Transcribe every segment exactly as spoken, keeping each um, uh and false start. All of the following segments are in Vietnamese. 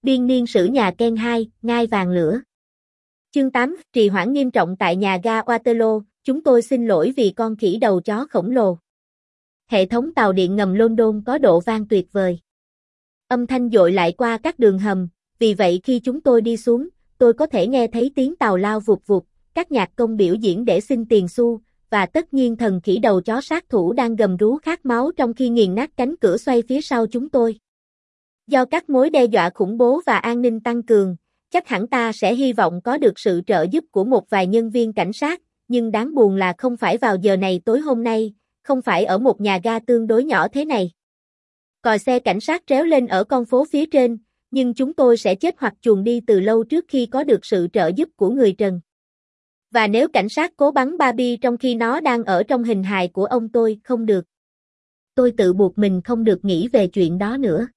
Biên niên sử nhà Ken hai, ngai vàng lửa. Chương tám, trì hoãn nghiêm trọng tại nhà ga Waterloo, chúng tôi xin lỗi vì con khỉ đầu chó khổng lồ. Hệ thống tàu điện ngầm London có độ vang tuyệt vời. Âm thanh dội lại qua các đường hầm, vì vậy khi chúng tôi đi xuống, tôi có thể nghe thấy tiếng tàu lao vụt vụt, các nhạc công biểu diễn để xin tiền xu, và tất nhiên thần khỉ đầu chó sát thủ đang gầm rú khát máu trong khi nghiền nát cánh cửa xoay phía sau chúng tôi. Do các mối đe dọa khủng bố và an ninh tăng cường, chắc hẳn ta sẽ hy vọng có được sự trợ giúp của một vài nhân viên cảnh sát, nhưng đáng buồn là không phải vào giờ này tối hôm nay, không phải ở một nhà ga tương đối nhỏ thế này. Còi xe cảnh sát réo lên ở con phố phía trên, nhưng chúng tôi sẽ chết hoặc chuồn đi từ lâu trước khi có được sự trợ giúp của người trần. Và nếu cảnh sát cố bắn Barbie trong khi nó đang ở trong hình hài của ông tôi, không được. Tôi tự buộc mình không được nghĩ về chuyện đó nữa.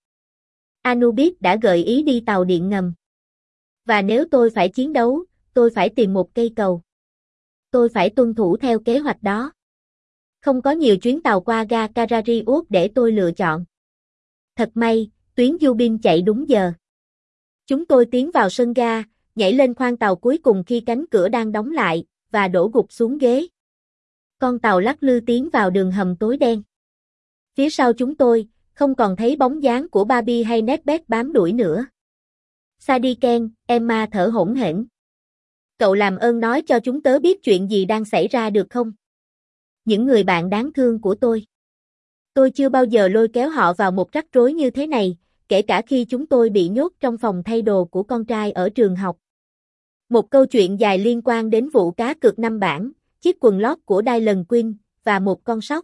Anubis đã gợi ý đi tàu điện ngầm. Và nếu tôi phải chiến đấu, tôi phải tìm một cây cầu. Tôi phải tuân thủ theo kế hoạch đó. Không có nhiều chuyến tàu qua ga Karariuk để tôi lựa chọn. Thật may, tuyến Yubin chạy đúng giờ. Chúng tôi tiến vào sân ga, nhảy lên khoang tàu cuối cùng khi cánh cửa đang đóng lại, và đổ gục xuống ghế. Con tàu lắc lư tiến vào đường hầm tối đen. Phía sau chúng tôi, không còn thấy bóng dáng của Barbie hay Nesbeth bám đuổi nữa. Sadie Ken, Emma thở hổn hển. Cậu làm ơn nói cho chúng tớ biết chuyện gì đang xảy ra được không? Những người bạn đáng thương của tôi. Tôi chưa bao giờ lôi kéo họ vào một rắc rối như thế này, kể cả khi chúng tôi bị nhốt trong phòng thay đồ của con trai ở trường học. Một câu chuyện dài liên quan đến vụ cá cược năm bảng, chiếc quần lót của Dylan Quinn, và một con sóc.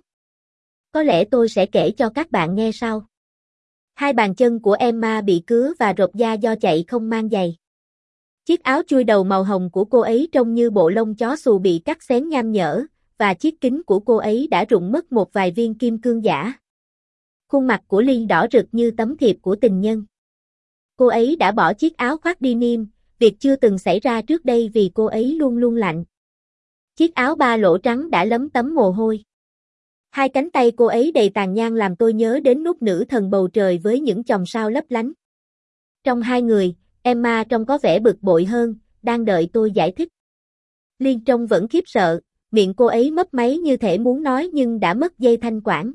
Có lẽ tôi sẽ kể cho các bạn nghe sau. Hai bàn chân của Emma bị cứa và rột da do chạy không mang giày. Chiếc áo chui đầu màu hồng của cô ấy trông như bộ lông chó xù bị cắt xén nham nhở, và chiếc kính của cô ấy đã rụng mất một vài viên kim cương giả. Khuôn mặt của Ly đỏ rực như tấm thiệp của tình nhân. Cô ấy đã bỏ chiếc áo khoác denim, việc chưa từng xảy ra trước đây vì cô ấy luôn luôn lạnh. Chiếc áo ba lỗ trắng đã lấm tấm mồ hôi. Hai cánh tay cô ấy đầy tàn nhang làm tôi nhớ đến nút nữ thần bầu trời với những chòm sao lấp lánh. Trong hai người, Emma trông có vẻ bực bội hơn, đang đợi tôi giải thích. Liên trông vẫn khiếp sợ, miệng cô ấy mấp máy như thể muốn nói nhưng đã mất dây thanh quản.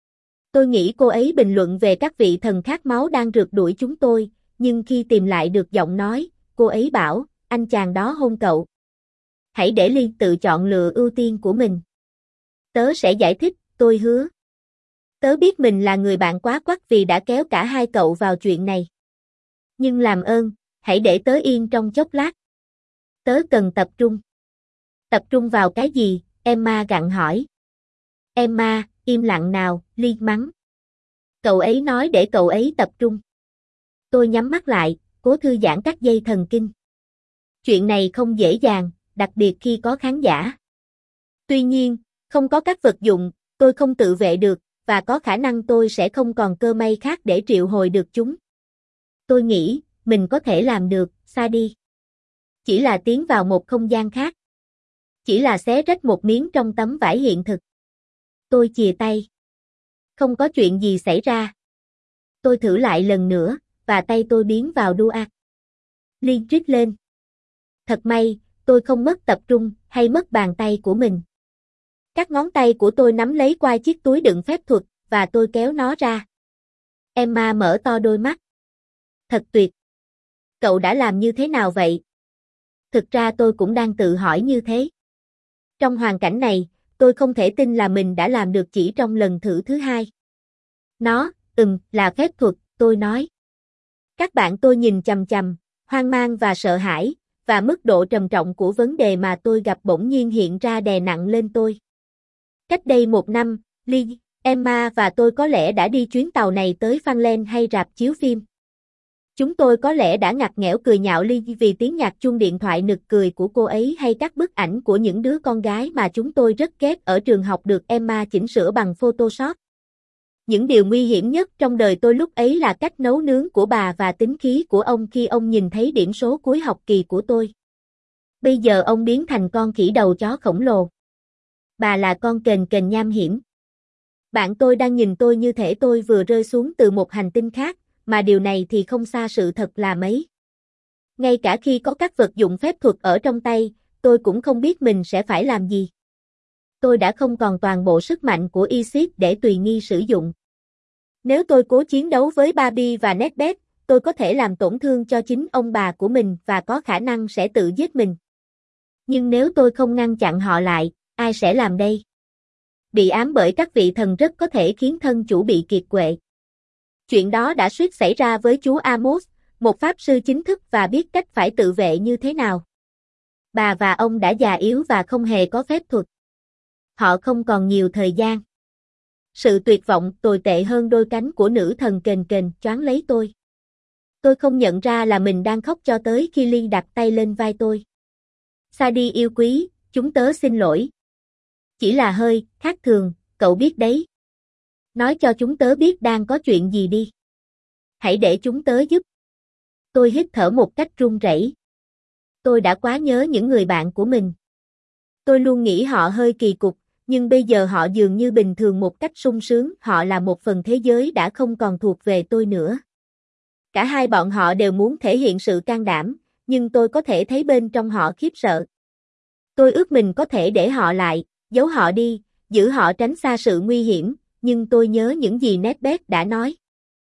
Tôi nghĩ cô ấy bình luận về các vị thần khát máu đang rượt đuổi chúng tôi, nhưng khi tìm lại được giọng nói, cô ấy bảo, anh chàng đó hôn cậu. Hãy để Liên tự chọn lựa ưu tiên của mình. Tớ sẽ giải thích, tôi hứa. Tớ biết mình là người bạn quá quắt vì đã kéo cả hai cậu vào chuyện này. Nhưng làm ơn, hãy để tớ yên trong chốc lát. Tớ cần tập trung. Tập trung vào cái gì? Emma gặng hỏi. Emma, im lặng nào, Ly mắng. Cậu ấy nói để cậu ấy tập trung. Tôi nhắm mắt lại, cố thư giãn các dây thần kinh. Chuyện này không dễ dàng, đặc biệt khi có khán giả. Tuy nhiên, không có các vật dụng, tôi không tự vệ được, và có khả năng tôi sẽ không còn cơ may khác để triệu hồi được chúng. Tôi nghĩ, mình có thể làm được, Sadie. Chỉ là tiến vào một không gian khác. Chỉ là xé rách một miếng trong tấm vải hiện thực. Tôi chìa tay. Không có chuyện gì xảy ra. Tôi thử lại lần nữa, và tay tôi biến vào Duat. Liên trích lên. Thật may, tôi không mất tập trung, hay mất bàn tay của mình. Các ngón tay của tôi nắm lấy quai chiếc túi đựng phép thuật, và tôi kéo nó ra. Emma mở to đôi mắt. Thật tuyệt. Cậu đã làm như thế nào vậy? Thực ra tôi cũng đang tự hỏi như thế. Trong hoàn cảnh này, tôi không thể tin là mình đã làm được chỉ trong lần thử thứ hai. Nó, ừm, là phép thuật, tôi nói. Các bạn tôi nhìn chằm chằm, hoang mang và sợ hãi, và mức độ trầm trọng của vấn đề mà tôi gặp bỗng nhiên hiện ra đè nặng lên tôi. Cách đây một năm, Ly, Emma và tôi có lẽ đã đi chuyến tàu này tới Funland hay rạp chiếu phim. Chúng tôi có lẽ đã ngặt nghẽo cười nhạo Ly vì tiếng nhạc chuông điện thoại nực cười của cô ấy hay các bức ảnh của những đứa con gái mà chúng tôi rất ghét ở trường học được Emma chỉnh sửa bằng Photoshop. Những điều nguy hiểm nhất trong đời tôi lúc ấy là cách nấu nướng của bà và tính khí của ông khi ông nhìn thấy điểm số cuối học kỳ của tôi. Bây giờ ông biến thành con khỉ đầu chó khổng lồ. Bà là con kền kền nham hiểm. Bạn tôi đang nhìn tôi như thể tôi vừa rơi xuống từ một hành tinh khác, mà điều này thì không xa sự thật là mấy. Ngay cả khi có các vật dụng phép thuật ở trong tay, tôi cũng không biết mình sẽ phải làm gì. Tôi đã không còn toàn bộ sức mạnh của Isis để tùy nghi sử dụng. Nếu tôi cố chiến đấu với Barbie và Necbeth, tôi có thể làm tổn thương cho chính ông bà của mình và có khả năng sẽ tự giết mình. Nhưng nếu tôi không ngăn chặn họ lại, ai sẽ làm đây? Bị ám bởi các vị thần rất có thể khiến thân chủ bị kiệt quệ. Chuyện đó đã suýt xảy ra với chú Amos, một pháp sư chính thức và biết cách phải tự vệ như thế nào. Bà và ông đã già yếu và không hề có phép thuật. Họ không còn nhiều thời gian. Sự tuyệt vọng tồi tệ hơn đôi cánh của nữ thần kềnh kềnh choáng lấy tôi. Tôi không nhận ra là mình đang khóc cho tới khi Ly đặt tay lên vai tôi. Sadie yêu quý, chúng tớ xin lỗi. Chỉ là hơi khác thường, cậu biết đấy. Nói cho chúng tớ biết đang có chuyện gì đi. Hãy để chúng tớ giúp. Tôi hít thở một cách run rẩy. Tôi đã quá nhớ những người bạn của mình. Tôi luôn nghĩ họ hơi kỳ cục, nhưng bây giờ họ dường như bình thường một cách sung sướng. Họ là một phần thế giới đã không còn thuộc về tôi nữa. Cả hai bọn họ đều muốn thể hiện sự can đảm, nhưng tôi có thể thấy bên trong họ khiếp sợ. Tôi ước mình có thể để họ lại, giấu họ đi, giữ họ tránh xa sự nguy hiểm, nhưng tôi nhớ những gì Necbeth đã nói.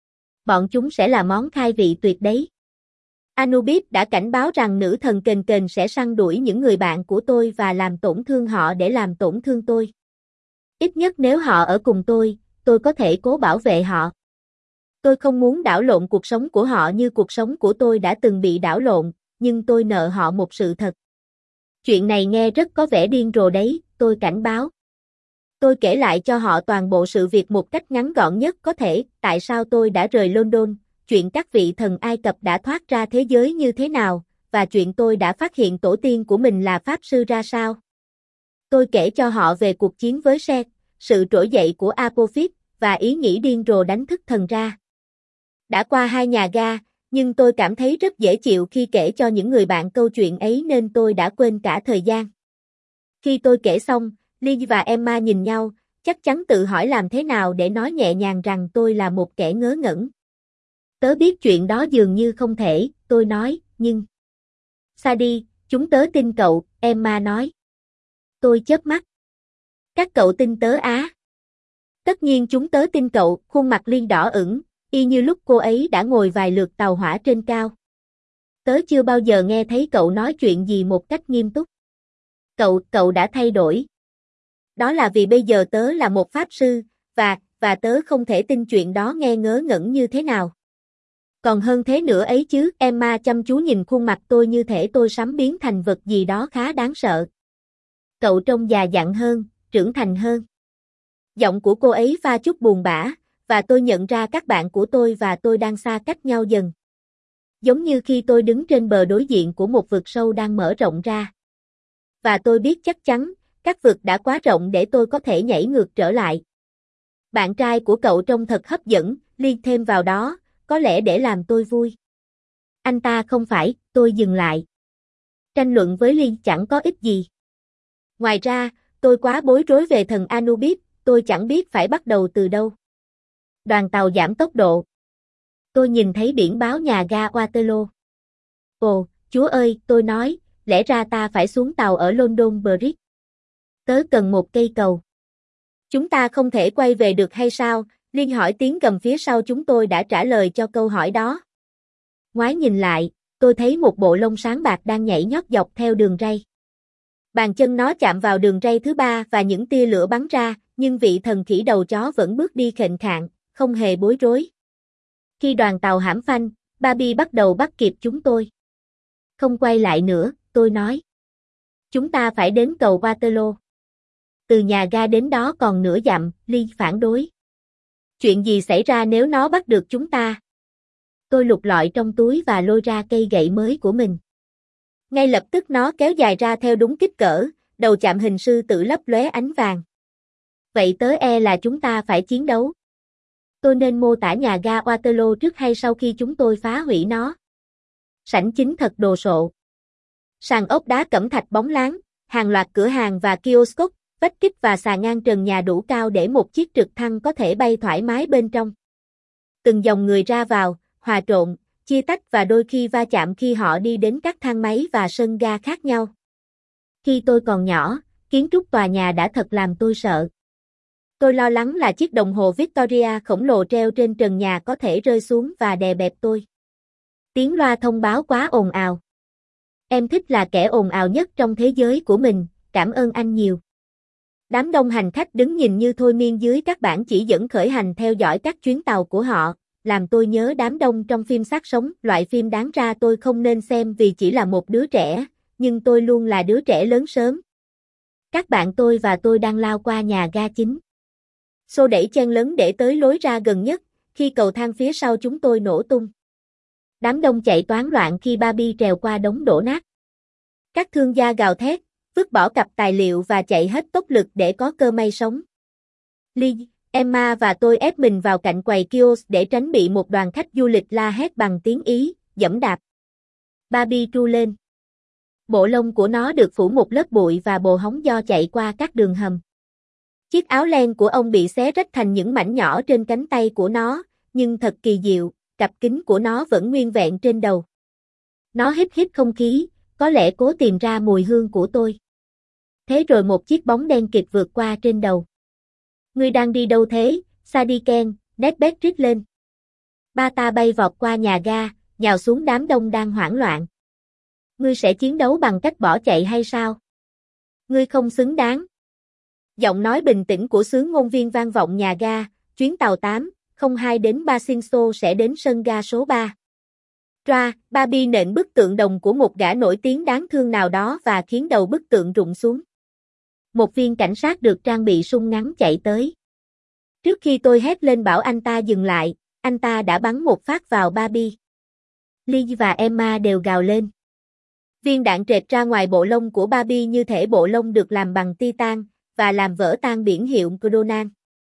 Bọn chúng sẽ là món khai vị tuyệt đấy. Anubis đã cảnh báo rằng nữ thần kềnh kềnh sẽ săn đuổi những người bạn của tôi và làm tổn thương họ để làm tổn thương tôi. Ít nhất nếu họ ở cùng tôi, tôi có thể cố bảo vệ họ. Tôi không muốn đảo lộn cuộc sống của họ như cuộc sống của tôi đã từng bị đảo lộn, nhưng tôi nợ họ một sự thật. Chuyện này nghe rất có vẻ điên rồ đấy, tôi cảnh báo. Tôi kể lại cho họ toàn bộ sự việc một cách ngắn gọn nhất có thể, tại sao tôi đã rời London, chuyện các vị thần Ai Cập đã thoát ra thế giới như thế nào, và chuyện tôi đã phát hiện tổ tiên của mình là pháp sư ra sao. Tôi kể cho họ về cuộc chiến với Set, sự trỗi dậy của Apophis, và ý nghĩ điên rồ đánh thức thần ra. Đã qua hai nhà ga, nhưng tôi cảm thấy rất dễ chịu khi kể cho những người bạn câu chuyện ấy nên tôi đã quên cả thời gian. Khi tôi kể xong, Lee và Emma nhìn nhau, chắc chắn tự hỏi làm thế nào để nói nhẹ nhàng rằng tôi là một kẻ ngớ ngẩn. Tớ biết chuyện đó dường như không thể, tôi nói, nhưng... Sadie, chúng tớ tin cậu, Emma nói. Tôi chớp mắt. Các cậu tin tớ á? Tất nhiên chúng tớ tin cậu, khuôn mặt Lee đỏ ửng, y như lúc cô ấy đã ngồi vài lượt tàu hỏa trên cao. Tớ chưa bao giờ nghe thấy cậu nói chuyện gì một cách nghiêm túc. Cậu, cậu đã thay đổi. Đó là vì bây giờ tớ là một pháp sư, và, và tớ không thể tin chuyện đó nghe ngớ ngẩn như thế nào. Còn hơn thế nữa ấy chứ, Emma chăm chú nhìn khuôn mặt tôi như thể tôi sắm biến thành vật gì đó khá đáng sợ. Cậu trông già dặn hơn, trưởng thành hơn. Giọng của cô ấy pha chút buồn bã, và tôi nhận ra các bạn của tôi và tôi đang xa cách nhau dần. Giống như khi tôi đứng trên bờ đối diện của một vực sâu đang mở rộng ra. Và tôi biết chắc chắn, các vực đã quá rộng để tôi có thể nhảy ngược trở lại. Bạn trai của cậu trông thật hấp dẫn, liên thêm vào đó, có lẽ để làm tôi vui. Anh ta không phải, tôi dừng lại. Tranh luận với Liên chẳng có ích gì. Ngoài ra, tôi quá bối rối về thần Anubis, tôi chẳng biết phải bắt đầu từ đâu. Đoàn tàu giảm tốc độ. Tôi nhìn thấy biển báo nhà ga Waterloo. Ồ, Chúa ơi, tôi nói, lẽ ra ta phải xuống tàu ở London Bridge. Tớ cần một cây cầu. Chúng ta không thể quay về được hay sao? Liên hỏi tiếng gầm phía sau chúng tôi đã trả lời cho câu hỏi đó. Ngoái nhìn lại, tôi thấy một bộ lông sáng bạc đang nhảy nhót dọc theo đường ray. Bàn chân nó chạm vào đường ray thứ ba và những tia lửa bắn ra, nhưng vị thần khỉ đầu chó vẫn bước đi khệnh khạng, không hề bối rối. Khi đoàn tàu hãm phanh, Barbie bắt đầu bắt kịp chúng tôi. Không quay lại nữa, tôi nói. Chúng ta phải đến cầu Waterloo. Từ nhà ga đến đó còn nửa dặm, Lee phản đối. Chuyện gì xảy ra nếu nó bắt được chúng ta? Tôi lục lọi trong túi và lôi ra cây gậy mới của mình. Ngay lập tức nó kéo dài ra theo đúng kích cỡ, đầu chạm hình sư tử lấp lóe ánh vàng. Vậy tớ e là chúng ta phải chiến đấu. Tôi nên mô tả nhà ga Waterloo trước hay sau khi chúng tôi phá hủy nó? Sảnh chính thật đồ sộ. Sàn ốc đá cẩm thạch bóng láng, hàng loạt cửa hàng và kiosk, vách kích và xà ngang trần nhà đủ cao để một chiếc trực thăng có thể bay thoải mái bên trong. Từng dòng người ra vào, hòa trộn, chia tách và đôi khi va chạm khi họ đi đến các thang máy và sân ga khác nhau. Khi tôi còn nhỏ, kiến trúc tòa nhà đã thật làm tôi sợ. Tôi lo lắng là chiếc đồng hồ Victoria khổng lồ treo trên trần nhà có thể rơi xuống và đè bẹp tôi. Tiếng loa thông báo quá ồn ào. Em thích là kẻ ồn ào nhất trong thế giới của mình, cảm ơn anh nhiều. Đám đông hành khách đứng nhìn như thôi miên dưới các bảng chỉ dẫn khởi hành theo dõi các chuyến tàu của họ, làm tôi nhớ đám đông trong phim xác sống, loại phim đáng ra tôi không nên xem vì chỉ là một đứa trẻ, nhưng tôi luôn là đứa trẻ lớn sớm. Các bạn tôi và tôi đang lao qua nhà ga chính. Xô đẩy chen lấn để tới lối ra gần nhất, khi cầu thang phía sau chúng tôi nổ tung. Đám đông chạy toán loạn khi Barbie trèo qua đống đổ nát. Các thương gia gào thét, vứt bỏ cặp tài liệu và chạy hết tốc lực để có cơ may sống. Lee, Emma và tôi ép mình vào cạnh quầy kiosk để tránh bị một đoàn khách du lịch la hét bằng tiếng Ý, giẫm đạp. Barbie tru lên. Bộ lông của nó được phủ một lớp bụi và bồ hóng do chạy qua các đường hầm. Chiếc áo len của ông bị xé rách thành những mảnh nhỏ trên cánh tay của nó, nhưng thật kỳ diệu, cặp kính của nó vẫn nguyên vẹn trên đầu. Nó hít hít không khí, có lẽ cố tìm ra mùi hương của tôi. Thế rồi một chiếc bóng đen kịt vượt qua trên đầu. Ngươi đang đi đâu thế, Sadie Ken, Nettbeth rít lên. Ba ta bay vọt qua nhà ga, nhào xuống đám đông đang hoảng loạn. Ngươi sẽ chiến đấu bằng cách bỏ chạy hay sao? Ngươi không xứng đáng. Giọng nói bình tĩnh của xứ ngôn viên vang vọng nhà ga, chuyến tàu tám không hai đến Basingstoke sẽ đến sân ga số ba. Ra, Barbie nện bức tượng đồng của một gã nổi tiếng đáng thương nào đó và khiến đầu bức tượng rụng xuống. Một viên cảnh sát được trang bị súng ngắn chạy tới. Trước khi tôi hét lên bảo anh ta dừng lại, anh ta đã bắn một phát vào Barbie. Lee và Emma đều gào lên. Viên đạn trệt ra ngoài bộ lông của Barbie như thể bộ lông được làm bằng titan, và làm vỡ tan biển hiệu McDonald.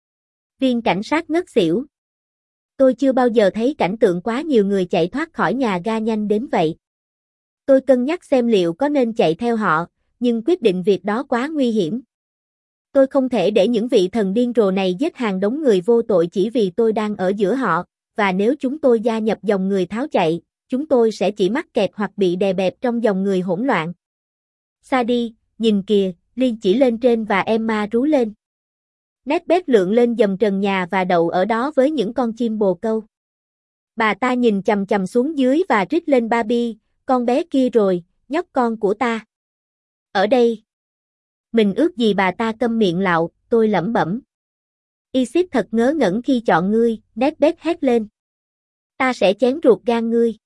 Viên cảnh sát ngất xỉu. Tôi chưa bao giờ thấy cảnh tượng quá nhiều người chạy thoát khỏi nhà ga nhanh đến vậy. Tôi cân nhắc xem liệu có nên chạy theo họ, nhưng quyết định việc đó quá nguy hiểm. Tôi không thể để những vị thần điên rồ này giết hàng đống người vô tội chỉ vì tôi đang ở giữa họ, và nếu chúng tôi gia nhập dòng người tháo chạy, chúng tôi sẽ chỉ mắc kẹt hoặc bị đè bẹp trong dòng người hỗn loạn. Sadie, nhìn kìa, Lee chỉ lên trên và Emma rú lên. Nettbeth lượn lên dầm trần nhà và đậu ở đó với những con chim bồ câu. Bà ta nhìn chằm chằm xuống dưới và rít lên Barbie, con bé kia rồi, nhóc con của ta. Ở đây. Mình ước gì bà ta câm miệng lạo, tôi lẩm bẩm. Isis thật ngớ ngẩn khi chọn ngươi, Nettbeth hét lên. Ta sẽ chén ruột gan ngươi.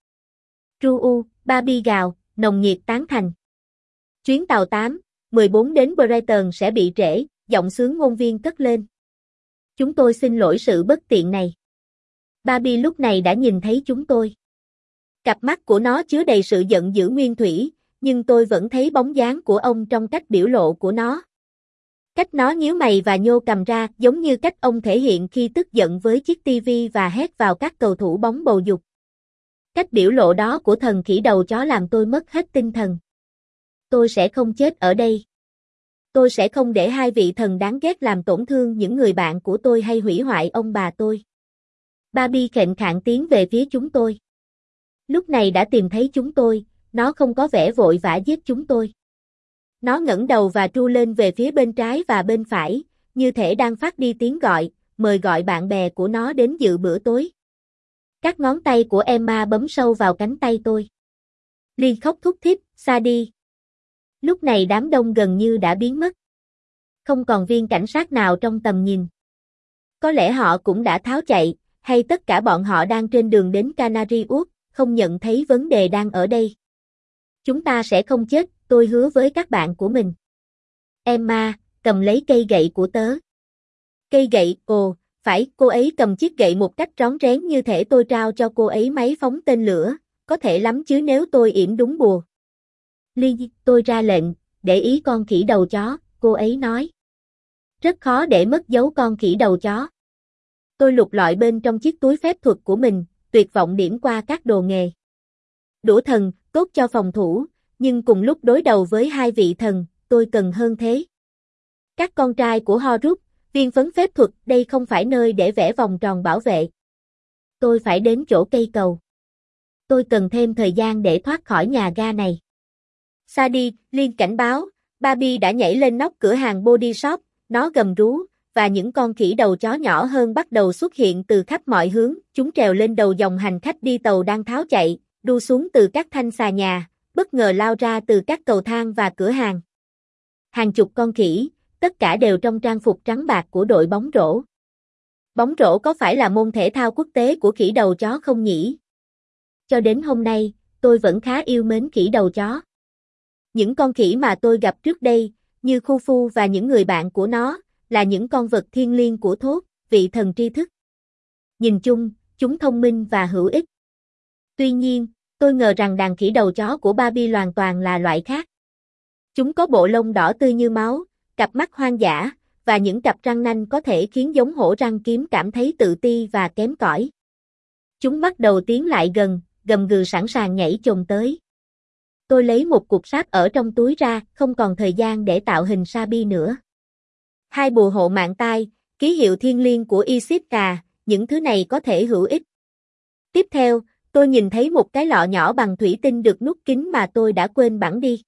Ru, Barbie gào, nồng nhiệt tán thành. Chuyến tàu tám mười bốn đến Brighton sẽ bị trễ, giọng sướng ngôn viên cất lên. Chúng tôi xin lỗi sự bất tiện này. Barbie lúc này đã nhìn thấy chúng tôi. Cặp mắt của nó chứa đầy sự giận dữ nguyên thủy, nhưng tôi vẫn thấy bóng dáng của ông trong cách biểu lộ của nó. Cách nó nhíu mày và nhô cằm ra giống như cách ông thể hiện khi tức giận với chiếc tivi và hét vào các cầu thủ bóng bầu dục. Cách biểu lộ đó của thần khỉ đầu chó làm tôi mất hết tinh thần. Tôi sẽ không chết ở đây. Tôi sẽ không để hai vị thần đáng ghét làm tổn thương những người bạn của tôi hay hủy hoại ông bà tôi. Barbie khệnh khạng tiến về phía chúng tôi. Lúc này đã tìm thấy chúng tôi, nó không có vẻ vội vã giết chúng tôi. Nó ngẩng đầu và tru lên về phía bên trái và bên phải, như thể đang phát đi tiếng gọi, mời gọi bạn bè của nó đến dự bữa tối. Các ngón tay của Emma bấm sâu vào cánh tay tôi. Lee khóc thút thít, Sadie. Lúc này đám đông gần như đã biến mất. Không còn viên cảnh sát nào trong tầm nhìn. Có lẽ họ cũng đã tháo chạy, hay tất cả bọn họ đang trên đường đến Canary Wharf, không nhận thấy vấn đề đang ở đây. Chúng ta sẽ không chết, tôi hứa với các bạn của mình. Emma, cầm lấy cây gậy của tớ. Cây gậy, ồ, phải, cô ấy cầm chiếc gậy một cách rón rén như thể tôi trao cho cô ấy máy phóng tên lửa, có thể lắm chứ nếu tôi yểm đúng bùa. Lee, tôi ra lệnh, để ý con khỉ đầu chó, cô ấy nói. Rất khó để mất dấu con khỉ đầu chó. Tôi lục lọi bên trong chiếc túi phép thuật của mình, tuyệt vọng điểm qua các đồ nghề. Đũa thần, tốt cho phòng thủ, nhưng cùng lúc đối đầu với hai vị thần, tôi cần hơn thế. Các con trai của Horus, viên phấn phép thuật, đây không phải nơi để vẽ vòng tròn bảo vệ. Tôi phải đến chỗ cây cầu. Tôi cần thêm thời gian để thoát khỏi nhà ga này. Sadie, Liên cảnh báo, Barbie đã nhảy lên nóc cửa hàng Body Shop, nó gầm rú, và những con khỉ đầu chó nhỏ hơn bắt đầu xuất hiện từ khắp mọi hướng, chúng trèo lên đầu dòng hành khách đi tàu đang tháo chạy, đu xuống từ các thanh xà nhà, bất ngờ lao ra từ các cầu thang và cửa hàng. Hàng chục con khỉ, tất cả đều trong trang phục trắng bạc của đội bóng rổ. Bóng rổ có phải là môn thể thao quốc tế của khỉ đầu chó không nhỉ? Cho đến hôm nay, tôi vẫn khá yêu mến khỉ đầu chó. Những con khỉ mà tôi gặp trước đây, như Khufu và những người bạn của nó, là những con vật thiêng liêng của Thốt, vị thần tri thức. Nhìn chung, chúng thông minh và hữu ích. Tuy nhiên, tôi ngờ rằng đàn khỉ đầu chó của Barbie hoàn toàn là loại khác. Chúng có bộ lông đỏ tươi như máu, cặp mắt hoang dã, và những cặp răng nanh có thể khiến giống hổ răng kiếm cảm thấy tự ti và kém cỏi. Chúng bắt đầu tiến lại gần, gầm gừ sẵn sàng nhảy chồm tới. Tôi lấy một cục sáp ở trong túi ra, không còn thời gian để tạo hình Sabi nữa. Hai bùa hộ mạng tai, ký hiệu thiêng liêng của Isis cà, những thứ này có thể hữu ích. Tiếp theo, tôi nhìn thấy một cái lọ nhỏ bằng thủy tinh được nút kín mà tôi đã quên bẵng đi.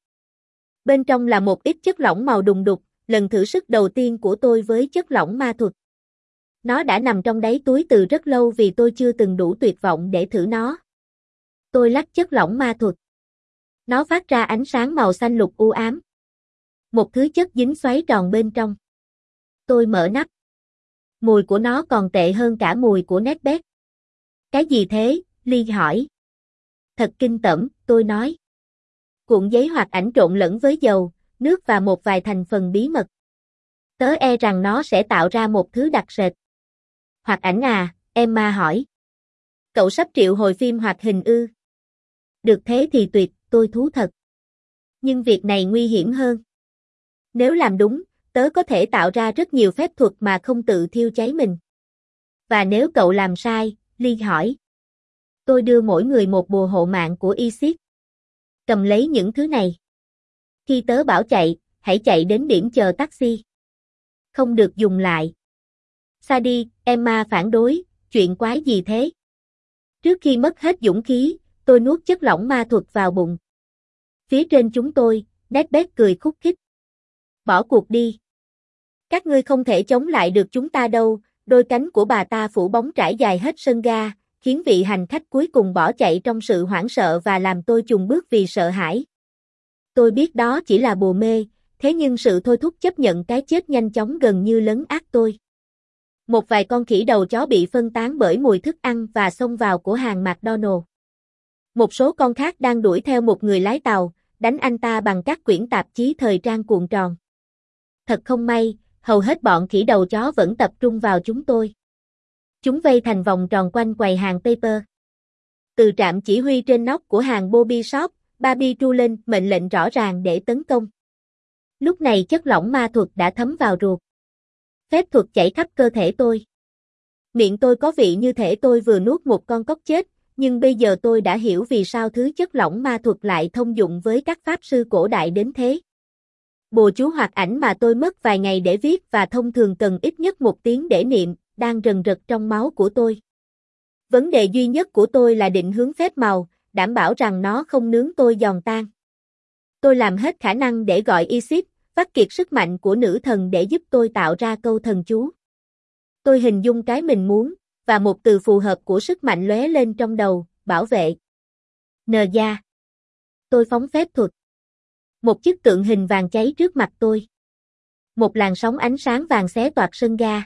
Bên trong là một ít chất lỏng màu đùng đục, lần thử sức đầu tiên của tôi với chất lỏng ma thuật. Nó đã nằm trong đáy túi từ rất lâu vì tôi chưa từng đủ tuyệt vọng để thử nó. Tôi lắc chất lỏng ma thuật. Nó phát ra ánh sáng màu xanh lục u ám. Một thứ chất dính xoáy tròn bên trong. Tôi mở nắp. Mùi của nó còn tệ hơn cả mùi của Netbet. Cái gì thế? Ly hỏi. Thật kinh tởm, tôi nói. Cuộn giấy hoạt ảnh trộn lẫn với dầu, nước và một vài thành phần bí mật. Tớ e rằng nó sẽ tạo ra một thứ đặc sệt. Hoạt ảnh à? Emma hỏi. Cậu sắp triệu hồi phim hoạt hình ư? Được thế thì tuyệt, tôi thú thật. Nhưng việc này nguy hiểm hơn. Nếu làm đúng, tớ có thể tạo ra rất nhiều phép thuật mà không tự thiêu cháy mình. Và nếu cậu làm sai, Ly hỏi. Tôi đưa mỗi người một bùa hộ mạng của Isis. Cầm lấy những thứ này. Khi tớ bảo chạy, hãy chạy đến điểm chờ taxi. Không được dùng lại. Sadie, Emma phản đối, chuyện quái gì thế? Trước khi mất hết dũng khí, tôi nuốt chất lỏng ma thuật vào bụng. Phía trên chúng tôi, Netbet cười khúc khích. Bỏ cuộc đi. Các ngươi không thể chống lại được chúng ta đâu, đôi cánh của bà ta phủ bóng trải dài hết sân ga, khiến vị hành khách cuối cùng bỏ chạy trong sự hoảng sợ và làm tôi chùng bước vì sợ hãi. Tôi biết đó chỉ là bùa mê, thế nhưng sự thôi thúc chấp nhận cái chết nhanh chóng gần như lấn át tôi. Một vài con khỉ đầu chó bị phân tán bởi mùi thức ăn và xông vào cửa hàng McDonald's. Một số con khác đang đuổi theo một người lái tàu, đánh anh ta bằng các quyển tạp chí thời trang cuộn tròn. Thật không may, hầu hết bọn khỉ đầu chó vẫn tập trung vào chúng tôi. Chúng vây thành vòng tròn quanh quầy hàng paper. Từ trạm chỉ huy trên nóc của hàng Bobby Shop, Barbie tru lên mệnh lệnh rõ ràng để tấn công. Lúc này chất lỏng ma thuật đã thấm vào ruột. Phép thuật chảy khắp cơ thể tôi. Miệng tôi có vị như thể tôi vừa nuốt một con cóc chết, nhưng bây giờ tôi đã hiểu vì sao thứ chất lỏng ma thuật lại thông dụng với các pháp sư cổ đại đến thế. Bùa chú hoạt ảnh mà tôi mất vài ngày để viết và thông thường cần ít nhất một tiếng để niệm, đang rần rật trong máu của tôi. Vấn đề duy nhất của tôi là định hướng phép màu, đảm bảo rằng nó không nướng tôi giòn tan. Tôi làm hết khả năng để gọi Isis, vắt kiệt sức mạnh của nữ thần để giúp tôi tạo ra câu thần chú. Tôi hình dung cái mình muốn, và một từ phù hợp của sức mạnh lóe lên trong đầu, bảo vệ. Nờ gia. Tôi phóng phép thuật. Một chiếc tượng hình vàng cháy trước mặt tôi. Một làn sóng ánh sáng vàng xé toạc sân ga.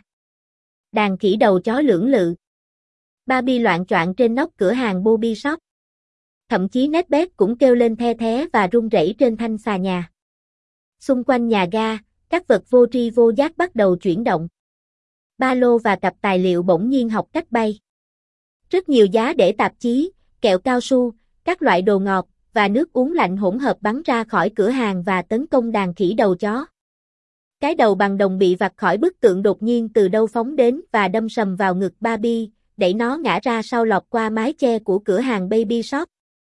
Đàn khỉ đầu chó lưỡng lự. Barbie loạn choạng trên nóc cửa hàng Bobby Shop. Thậm chí Netbet cũng kêu lên the thé và run rẩy trên thanh xà nhà. Xung quanh nhà ga, các vật vô tri vô giác bắt đầu chuyển động. Ba lô và cặp tài liệu bỗng nhiên học cách bay. Rất nhiều giá để tạp chí, kẹo cao su, các loại đồ ngọt và nước uống lạnh hỗn hợp bắn ra khỏi cửa hàng và tấn công đàn khỉ đầu chó. Cái đầu bằng đồng bị vặt khỏi bức tượng đột nhiên từ đâu phóng đến và đâm sầm vào ngực Barbie, đẩy nó ngã ra sau lọt qua mái che của cửa hàng Baby Shop.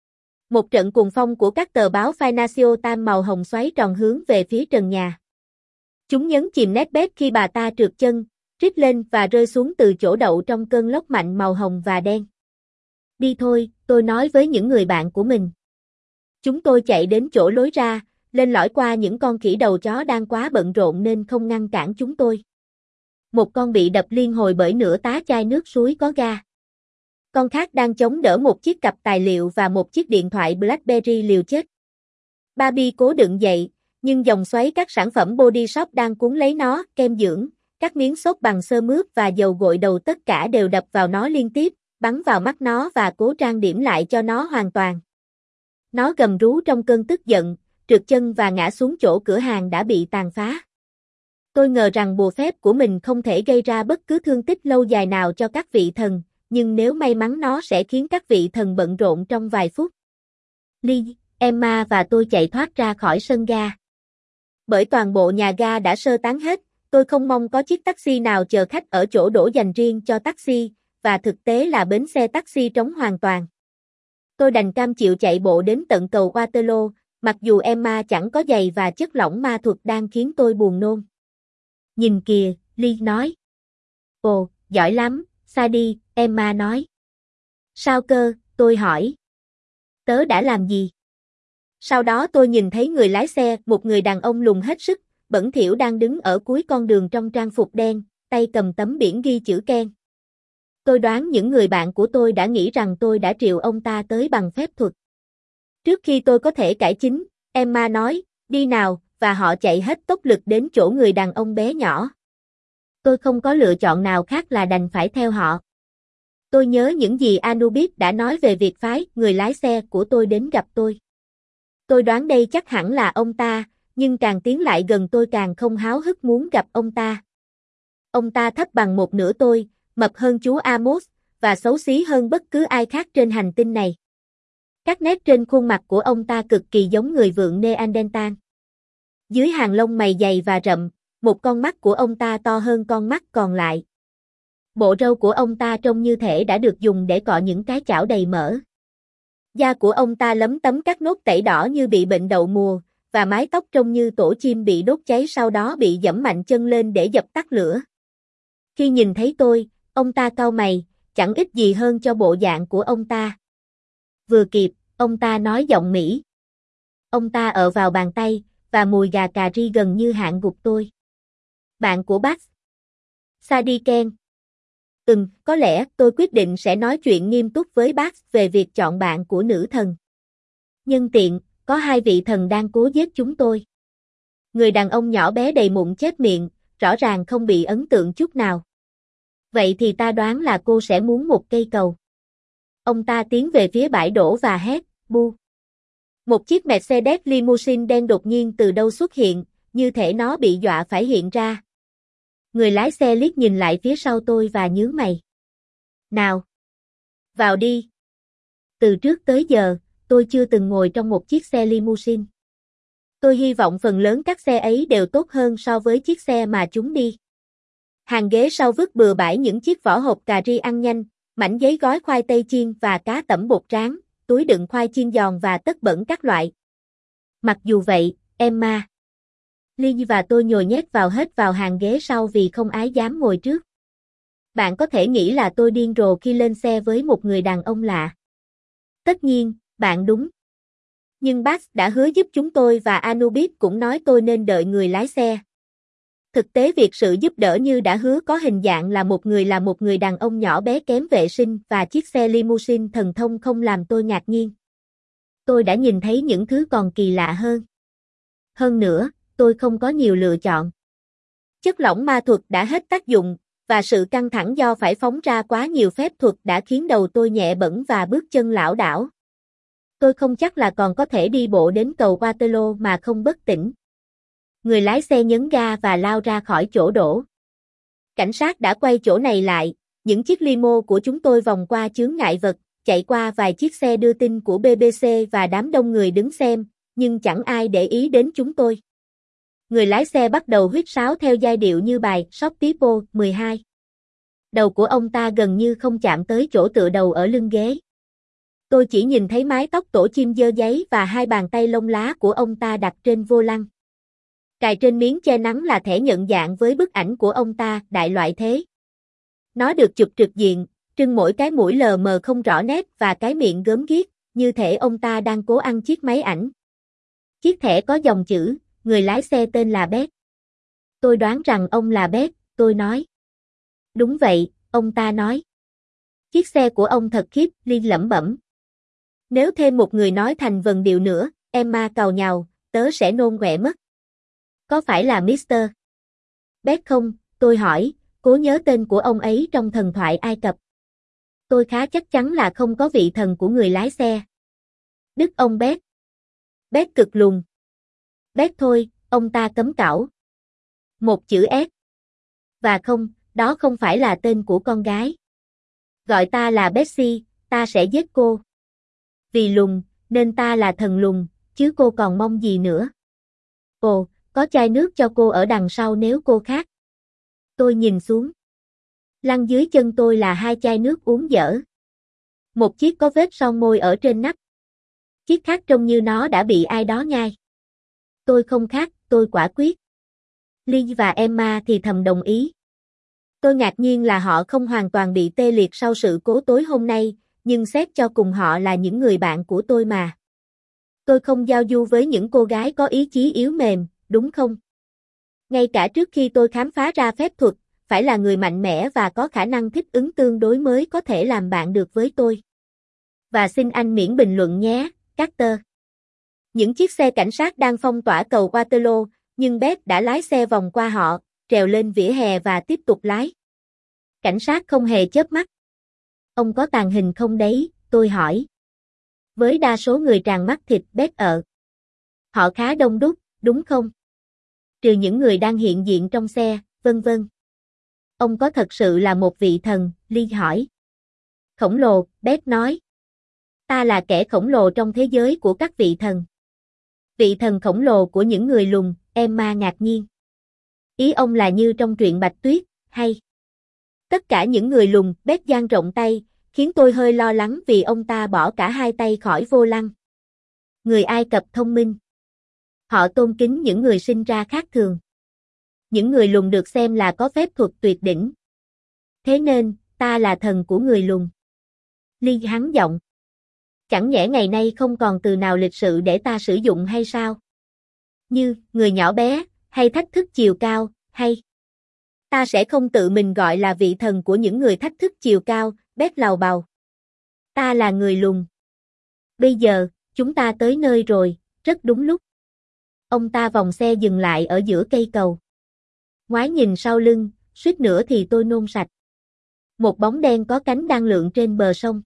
Một trận cuồng phong của các tờ báo Financial Times màu hồng xoáy tròn hướng về phía trần nhà. Chúng nhấn chìm Netbet khi bà ta trượt chân, rít lên và rơi xuống từ chỗ đậu trong cơn lốc mạnh màu hồng và đen. Đi thôi, tôi nói với những người bạn của mình. Chúng tôi chạy đến chỗ lối ra, lên lỏi qua những con khỉ đầu chó đang quá bận rộn nên không ngăn cản chúng tôi. Một con bị đập liên hồi bởi nửa tá chai nước suối có ga. Con khác đang chống đỡ một chiếc cặp tài liệu và một chiếc điện thoại BlackBerry liều chết. Barbie cố đứng dậy, nhưng dòng xoáy các sản phẩm Body Shop đang cuốn lấy nó, kem dưỡng, các miếng xốp bằng sơ mướp và dầu gội đầu tất cả đều đập vào nó liên tiếp, bắn vào mắt nó và cố trang điểm lại cho nó hoàn toàn. Nó gầm rú trong cơn tức giận, trượt chân và ngã xuống chỗ cửa hàng đã bị tàn phá. Tôi ngờ rằng bùa phép của mình không thể gây ra bất cứ thương tích lâu dài nào cho các vị thần, nhưng nếu may mắn nó sẽ khiến các vị thần bận rộn trong vài phút. Lee, Emma và tôi chạy thoát ra khỏi sân ga. Bởi toàn bộ nhà ga đã sơ tán hết, tôi không mong có chiếc taxi nào chờ khách ở chỗ đỗ dành riêng cho taxi, và thực tế là bến xe taxi trống hoàn toàn. Tôi đành cam chịu chạy bộ đến tận cầu Waterloo, mặc dù Emma chẳng có giày và chất lỏng ma thuật đang khiến tôi buồn nôn. Nhìn kìa, Lee nói. Ồ, giỏi lắm, Sadie, Emma nói. Sao cơ, tôi hỏi. Tớ đã làm gì? Sau đó tôi nhìn thấy người lái xe, một người đàn ông lùn hết sức, bẩn thỉu đang đứng ở cuối con đường trong trang phục đen, tay cầm tấm biển ghi chữ Ken. Tôi đoán những người bạn của tôi đã nghĩ rằng tôi đã triệu ông ta tới bằng phép thuật. Trước khi tôi có thể cải chính, Emma nói, đi nào, và họ chạy hết tốc lực đến chỗ người đàn ông bé nhỏ. Tôi không có lựa chọn nào khác là đành phải theo họ. Tôi nhớ những gì Anubis đã nói về việc phái người lái xe của tôi đến gặp tôi. Tôi đoán đây chắc hẳn là ông ta, nhưng càng tiến lại gần tôi càng không háo hức muốn gặp ông ta. Ông ta thấp bằng một nửa tôi, mập hơn chú Amos, và xấu xí hơn bất cứ ai khác trên hành tinh này. Các nét trên khuôn mặt của ông ta cực kỳ giống người vượn Neanderthal. Dưới hàng lông mày dày và rậm, một con mắt của ông ta to hơn con mắt còn lại. Bộ râu của ông ta trông như thể đã được dùng để cọ những cái chảo đầy mỡ. Da của ông ta lấm tấm các nốt tẩy đỏ như bị bệnh đậu mùa, và mái tóc trông như tổ chim bị đốt cháy sau đó bị giẫm mạnh chân lên để dập tắt lửa. Khi nhìn thấy tôi, ông ta cau mày, chẳng ít gì hơn cho bộ dạng của ông ta. Vừa kịp, ông ta nói giọng Mỹ. Ông ta ợ vào bàn tay, và mùi gà cà ri gần như hạ gục tôi. Bạn của bác. Sadie Ken. Ừm, có lẽ tôi quyết định sẽ nói chuyện nghiêm túc với bác về việc chọn bạn của nữ thần. Nhân tiện, có hai vị thần đang cố giết chúng tôi. Người đàn ông nhỏ bé đầy mụn chép miệng, rõ ràng không bị ấn tượng chút nào. Vậy thì ta đoán là cô sẽ muốn một cây cầu. Ông ta tiến về phía bãi đổ và hét, bu. Một chiếc Mercedes limousine đen đột nhiên từ đâu xuất hiện, như thể nó bị dọa phải hiện ra. Người lái xe liếc nhìn lại phía sau tôi và nhướng mày. Nào! Vào đi! Từ trước tới giờ, tôi chưa từng ngồi trong một chiếc xe limousine. Tôi hy vọng phần lớn các xe ấy đều tốt hơn so với chiếc xe mà chúng đi. Hàng ghế sau vứt bừa bãi những chiếc vỏ hộp cà ri ăn nhanh, mảnh giấy gói khoai tây chiên và cá tẩm bột tráng, túi đựng khoai chiên giòn và tất bẩn các loại. Mặc dù vậy, Emma, Lee và tôi nhồi nhét vào hết vào hàng ghế sau vì không ai dám ngồi trước. Bạn có thể nghĩ là tôi điên rồ khi lên xe với một người đàn ông lạ. Tất nhiên, bạn đúng. Nhưng bác đã hứa giúp chúng tôi và Anubis cũng nói tôi nên đợi người lái xe. Thực tế việc sự giúp đỡ như đã hứa có hình dạng là một người là một người đàn ông nhỏ bé kém vệ sinh và chiếc xe limousine thần thông không làm tôi ngạc nhiên. Tôi đã nhìn thấy những thứ còn kỳ lạ hơn. Hơn nữa, tôi không có nhiều lựa chọn. Chất lỏng ma thuật đã hết tác dụng, và sự căng thẳng do phải phóng ra quá nhiều phép thuật đã khiến đầu tôi nhẹ bẫng và bước chân lảo đảo. Tôi không chắc là còn có thể đi bộ đến cầu Waterloo mà không bất tỉnh. Người lái xe nhấn ga và lao ra khỏi chỗ đổ. Cảnh sát đã quay chỗ này lại, những chiếc limo của chúng tôi vòng qua chướng ngại vật, chạy qua vài chiếc xe đưa tin của bê bê xê và đám đông người đứng xem, nhưng chẳng ai để ý đến chúng tôi. Người lái xe bắt đầu huýt sáo theo giai điệu như bài Shop People mười hai. Đầu của ông ta gần như không chạm tới chỗ tựa đầu ở lưng ghế. Tôi chỉ nhìn thấy mái tóc tổ chim dơ giấy và hai bàn tay lông lá của ông ta đặt trên vô lăng. Cài trên miếng che nắng là thẻ nhận dạng với bức ảnh của ông ta, đại loại thế. Nó được chụp trực diện, trưng mỗi cái mũi lờ mờ không rõ nét và cái miệng gớm ghiếc, như thể ông ta đang cố ăn chiếc máy ảnh. Chiếc thẻ có dòng chữ, người lái xe tên là Beck. Tôi đoán rằng ông là Beck, tôi nói. Đúng vậy, ông ta nói. Chiếc xe của ông thật khiếp, Lee lẩm bẩm. Nếu thêm một người nói thành vần điệu nữa, Emma càu nhàu, tớ sẽ nôn ọe mất. Có phải là mít tơ Beck không? Tôi hỏi, cố nhớ tên của ông ấy trong thần thoại Ai Cập. Tôi khá chắc chắn là không có vị thần của người lái xe. Đức ông Beck. Beck cực lùn. Beck thôi, ông ta cấm cảo. Một chữ S. Và không, đó không phải là tên của con gái. Gọi ta là Betsy, ta sẽ giết cô. Vì lùn, nên ta là thần lùn, chứ cô còn mong gì nữa. Ồ, có chai nước cho cô ở đằng sau nếu cô khát. Tôi nhìn xuống. Lăn dưới chân tôi là hai chai nước uống dở. Một chiếc có vết son môi ở trên nắp. Chiếc khác trông như nó đã bị ai đó nhai. Tôi không khát, tôi quả quyết. Lee và Emma thì thầm đồng ý. Tôi ngạc nhiên là họ không hoàn toàn bị tê liệt sau sự cố tối hôm nay, nhưng xét cho cùng họ là những người bạn của tôi mà. Tôi không giao du với những cô gái có ý chí yếu mềm, đúng không? Ngay cả trước khi tôi khám phá ra phép thuật, phải là người mạnh mẽ và có khả năng thích ứng tương đối mới có thể làm bạn được với tôi. Và xin anh miễn bình luận nhé, Carter. Những chiếc xe cảnh sát đang phong tỏa cầu Waterloo, nhưng Beck đã lái xe vòng qua họ, trèo lên vỉa hè và tiếp tục lái. Cảnh sát không hề chớp mắt. Ông có tàn hình không đấy, tôi hỏi. Với đa số người tràn mắt thịt Beck ở. Họ khá đông đúc, đúng không? Trừ những người đang hiện diện trong xe, vân vân. Ông có thật sự là một vị thần, Lee hỏi. Khổng lồ, Beck nói. Ta là kẻ khổng lồ trong thế giới của các vị thần. Vị thần khổng lồ của những người lùn, Emma ngạc nhiên. Ý ông là như trong truyện Bạch Tuyết, hay? Tất cả những người lùn, Beck dang rộng tay, khiến tôi hơi lo lắng vì ông ta bỏ cả hai tay khỏi vô lăng. Người Ai Cập thông minh. Họ tôn kính những người sinh ra khác thường. Những người lùn được xem là có phép thuật tuyệt đỉnh. Thế nên, ta là thần của người lùn. Lee hắn giọng. Chẳng nhẽ ngày nay không còn từ nào lịch sự để ta sử dụng hay sao? Như, người nhỏ bé, hay thách thức chiều cao, hay... Ta sẽ không tự mình gọi là vị thần của những người thách thức chiều cao, Beck lầu bầu. Ta là người lùn. Bây giờ, chúng ta tới nơi rồi, rất đúng lúc. Ông ta vòng xe dừng lại ở giữa cây cầu. Ngoái nhìn sau lưng, suýt nữa thì tôi nôn sạch. Một bóng đen có cánh đang lượn trên bờ sông.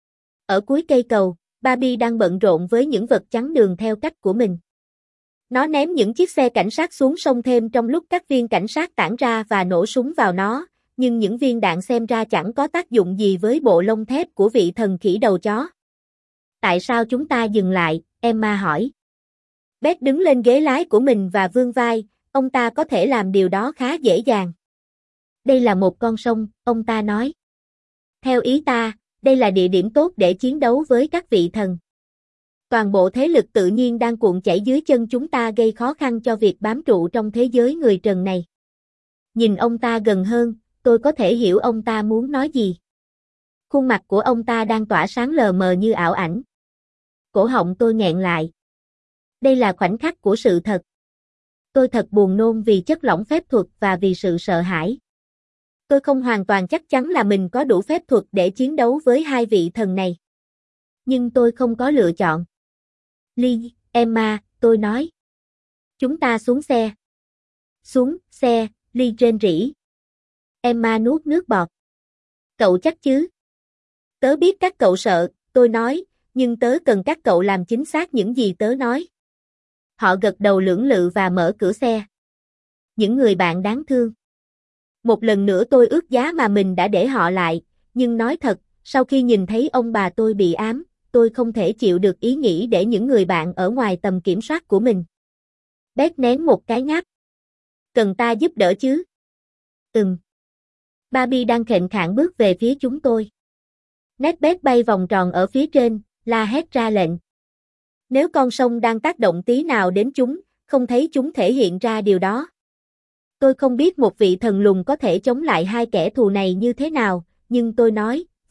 Ở cuối cây cầu, Barbie đang bận rộn với những vật chắn đường theo cách của mình. Nó ném những chiếc xe cảnh sát xuống sông thêm trong lúc các viên cảnh sát tản ra và nổ súng vào nó, nhưng những viên đạn xem ra chẳng có tác dụng gì với bộ lông thép của vị thần khỉ đầu chó. Tại sao chúng ta dừng lại? Emma hỏi. Beck đứng lên ghế lái của mình và vươn vai, ông ta có thể làm điều đó khá dễ dàng. Đây là một con sông, ông ta nói. Theo ý ta, đây là địa điểm tốt để chiến đấu với các vị thần. Toàn bộ thế lực tự nhiên đang cuộn chảy dưới chân chúng ta gây khó khăn cho việc bám trụ trong thế giới người trần này. Nhìn ông ta gần hơn, tôi có thể hiểu ông ta muốn nói gì. Khuôn mặt của ông ta đang tỏa sáng lờ mờ như ảo ảnh. Cổ họng tôi nghẹn lại. Đây là khoảnh khắc của sự thật. Tôi thật buồn nôn vì chất lỏng phép thuật và vì sự sợ hãi. Tôi không hoàn toàn chắc chắn là mình có đủ phép thuật để chiến đấu với hai vị thần này. Nhưng tôi không có lựa chọn. Lee, Emma, tôi nói. Chúng ta xuống xe. Xuống, xe, Lee rên rỉ. Emma nuốt nước bọt. Cậu chắc chứ? Tớ biết các cậu sợ, tôi nói, nhưng tớ cần các cậu làm chính xác những gì tớ nói. Họ gật đầu lưỡng lự và mở cửa xe. Những người bạn đáng thương. Một lần nữa tôi ước giá mà mình đã để họ lại, nhưng nói thật, sau khi nhìn thấy ông bà tôi bị ám, tôi không thể chịu được ý nghĩ để những người bạn ở ngoài tầm kiểm soát của mình. Beck nén một cái ngáp. Cần ta giúp đỡ chứ? Ừm. Barbie đang khệnh khạng bước về phía chúng tôi. Nét Beck bay vòng tròn ở phía trên, la hét ra lệnh. Nếu con sông đang tác động tí nào đến chúng, không thấy chúng thể hiện ra điều đó. Tôi không biết một vị thần lùn có thể chống lại hai kẻ thù này như thế nào, nhưng tôi nói,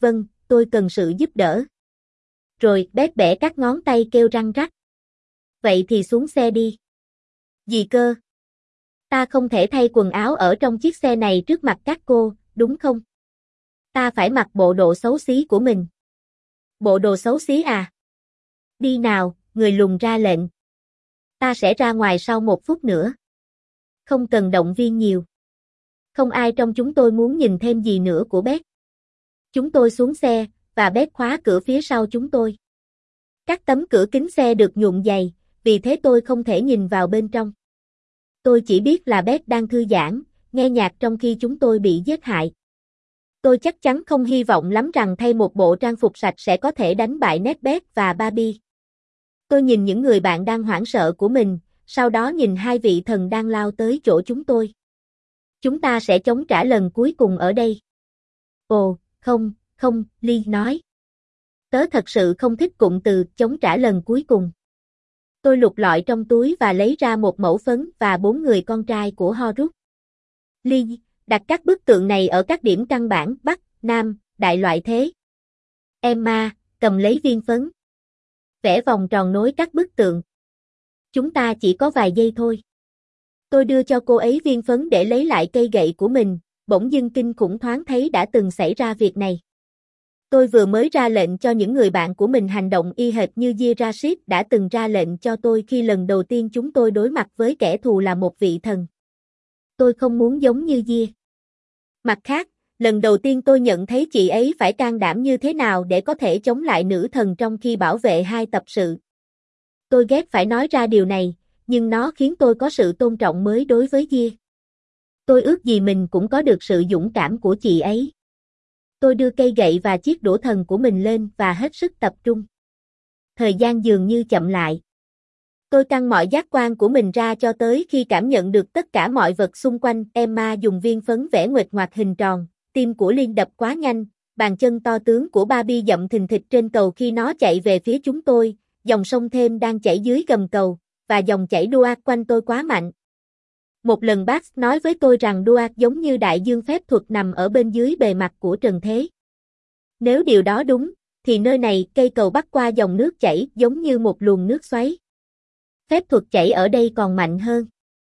vâng, tôi cần sự giúp đỡ. Rồi, Beth bẻ các ngón tay kêu răng rắc. Vậy thì xuống xe đi. Gì cơ? Ta không thể thay quần áo ở trong chiếc xe này trước mặt các cô, đúng không? Ta phải mặc bộ đồ xấu xí của mình. Bộ đồ xấu xí à? Đi nào, người lùn ra lệnh. Ta sẽ ra ngoài sau một phút nữa. Không cần động viên nhiều. Không ai trong chúng tôi muốn nhìn thêm gì nữa của Beth. Chúng tôi xuống xe, và Beth khóa cửa phía sau chúng tôi. Các tấm cửa kính xe được nhuộm dày, vì thế tôi không thể nhìn vào bên trong. Tôi chỉ biết là Beth đang thư giãn, nghe nhạc trong khi chúng tôi bị giết hại. Tôi chắc chắn không hy vọng lắm rằng thay một bộ trang phục sạch sẽ có thể đánh bại nét Beth và Barbie. Tôi nhìn những người bạn đang hoảng sợ của mình, sau đó nhìn hai vị thần đang lao tới chỗ chúng tôi. Chúng ta sẽ chống trả lần cuối cùng ở đây. Ồ, không, không, Lee nói. Tớ thật sự không thích cụm từ chống trả lần cuối cùng. Tôi lục lọi trong túi và lấy ra một mẫu phấn và bốn người con trai của Horus. Lee, đặt các bức tượng này ở các điểm căn bản Bắc, Nam, đại loại thế. Emma, cầm lấy viên phấn. Vẽ vòng tròn nối các bức tượng. Chúng ta chỉ có vài giây thôi. Tôi đưa cho cô ấy viên phấn để lấy lại cây gậy của mình, bỗng dưng kinh khủng thoáng thấy đã từng xảy ra việc này. Tôi vừa mới ra lệnh cho những người bạn của mình hành động y hệt như Jirasid đã từng ra lệnh cho tôi khi lần đầu tiên chúng tôi đối mặt với kẻ thù là một vị thần. Tôi không muốn giống như Jir. Mặt khác, lần đầu tiên tôi nhận thấy chị ấy phải can đảm như thế nào để có thể chống lại nữ thần trong khi bảo vệ hai tập sự. Tôi ghét phải nói ra điều này, nhưng nó khiến tôi có sự tôn trọng mới đối với Jir. Tôi ước gì mình cũng có được sự dũng cảm của chị ấy. Tôi đưa cây gậy và chiếc đũa thần của mình lên và hết sức tập trung. Thời gian dường như chậm lại. Tôi căng mọi giác quan của mình ra cho tới khi cảm nhận được tất cả mọi vật xung quanh. Emma dùng viên phấn vẽ nguệch ngoạc hình tròn, tim của Liên đập quá nhanh, bàn chân to tướng của Barbie dậm thình thịch trên cầu khi nó chạy về phía chúng tôi, dòng sông thêm đang chảy dưới gầm cầu, và dòng chảy Duat quanh tôi quá mạnh. Một lần bác nói với tôi rằng Duat giống như đại dương phép thuật nằm ở bên dưới bề mặt của trần thế. Nếu điều đó đúng, thì nơi này cây cầu bắc qua dòng nước chảy giống như một luồng nước xoáy. Phép thuật chảy ở đây còn mạnh hơn.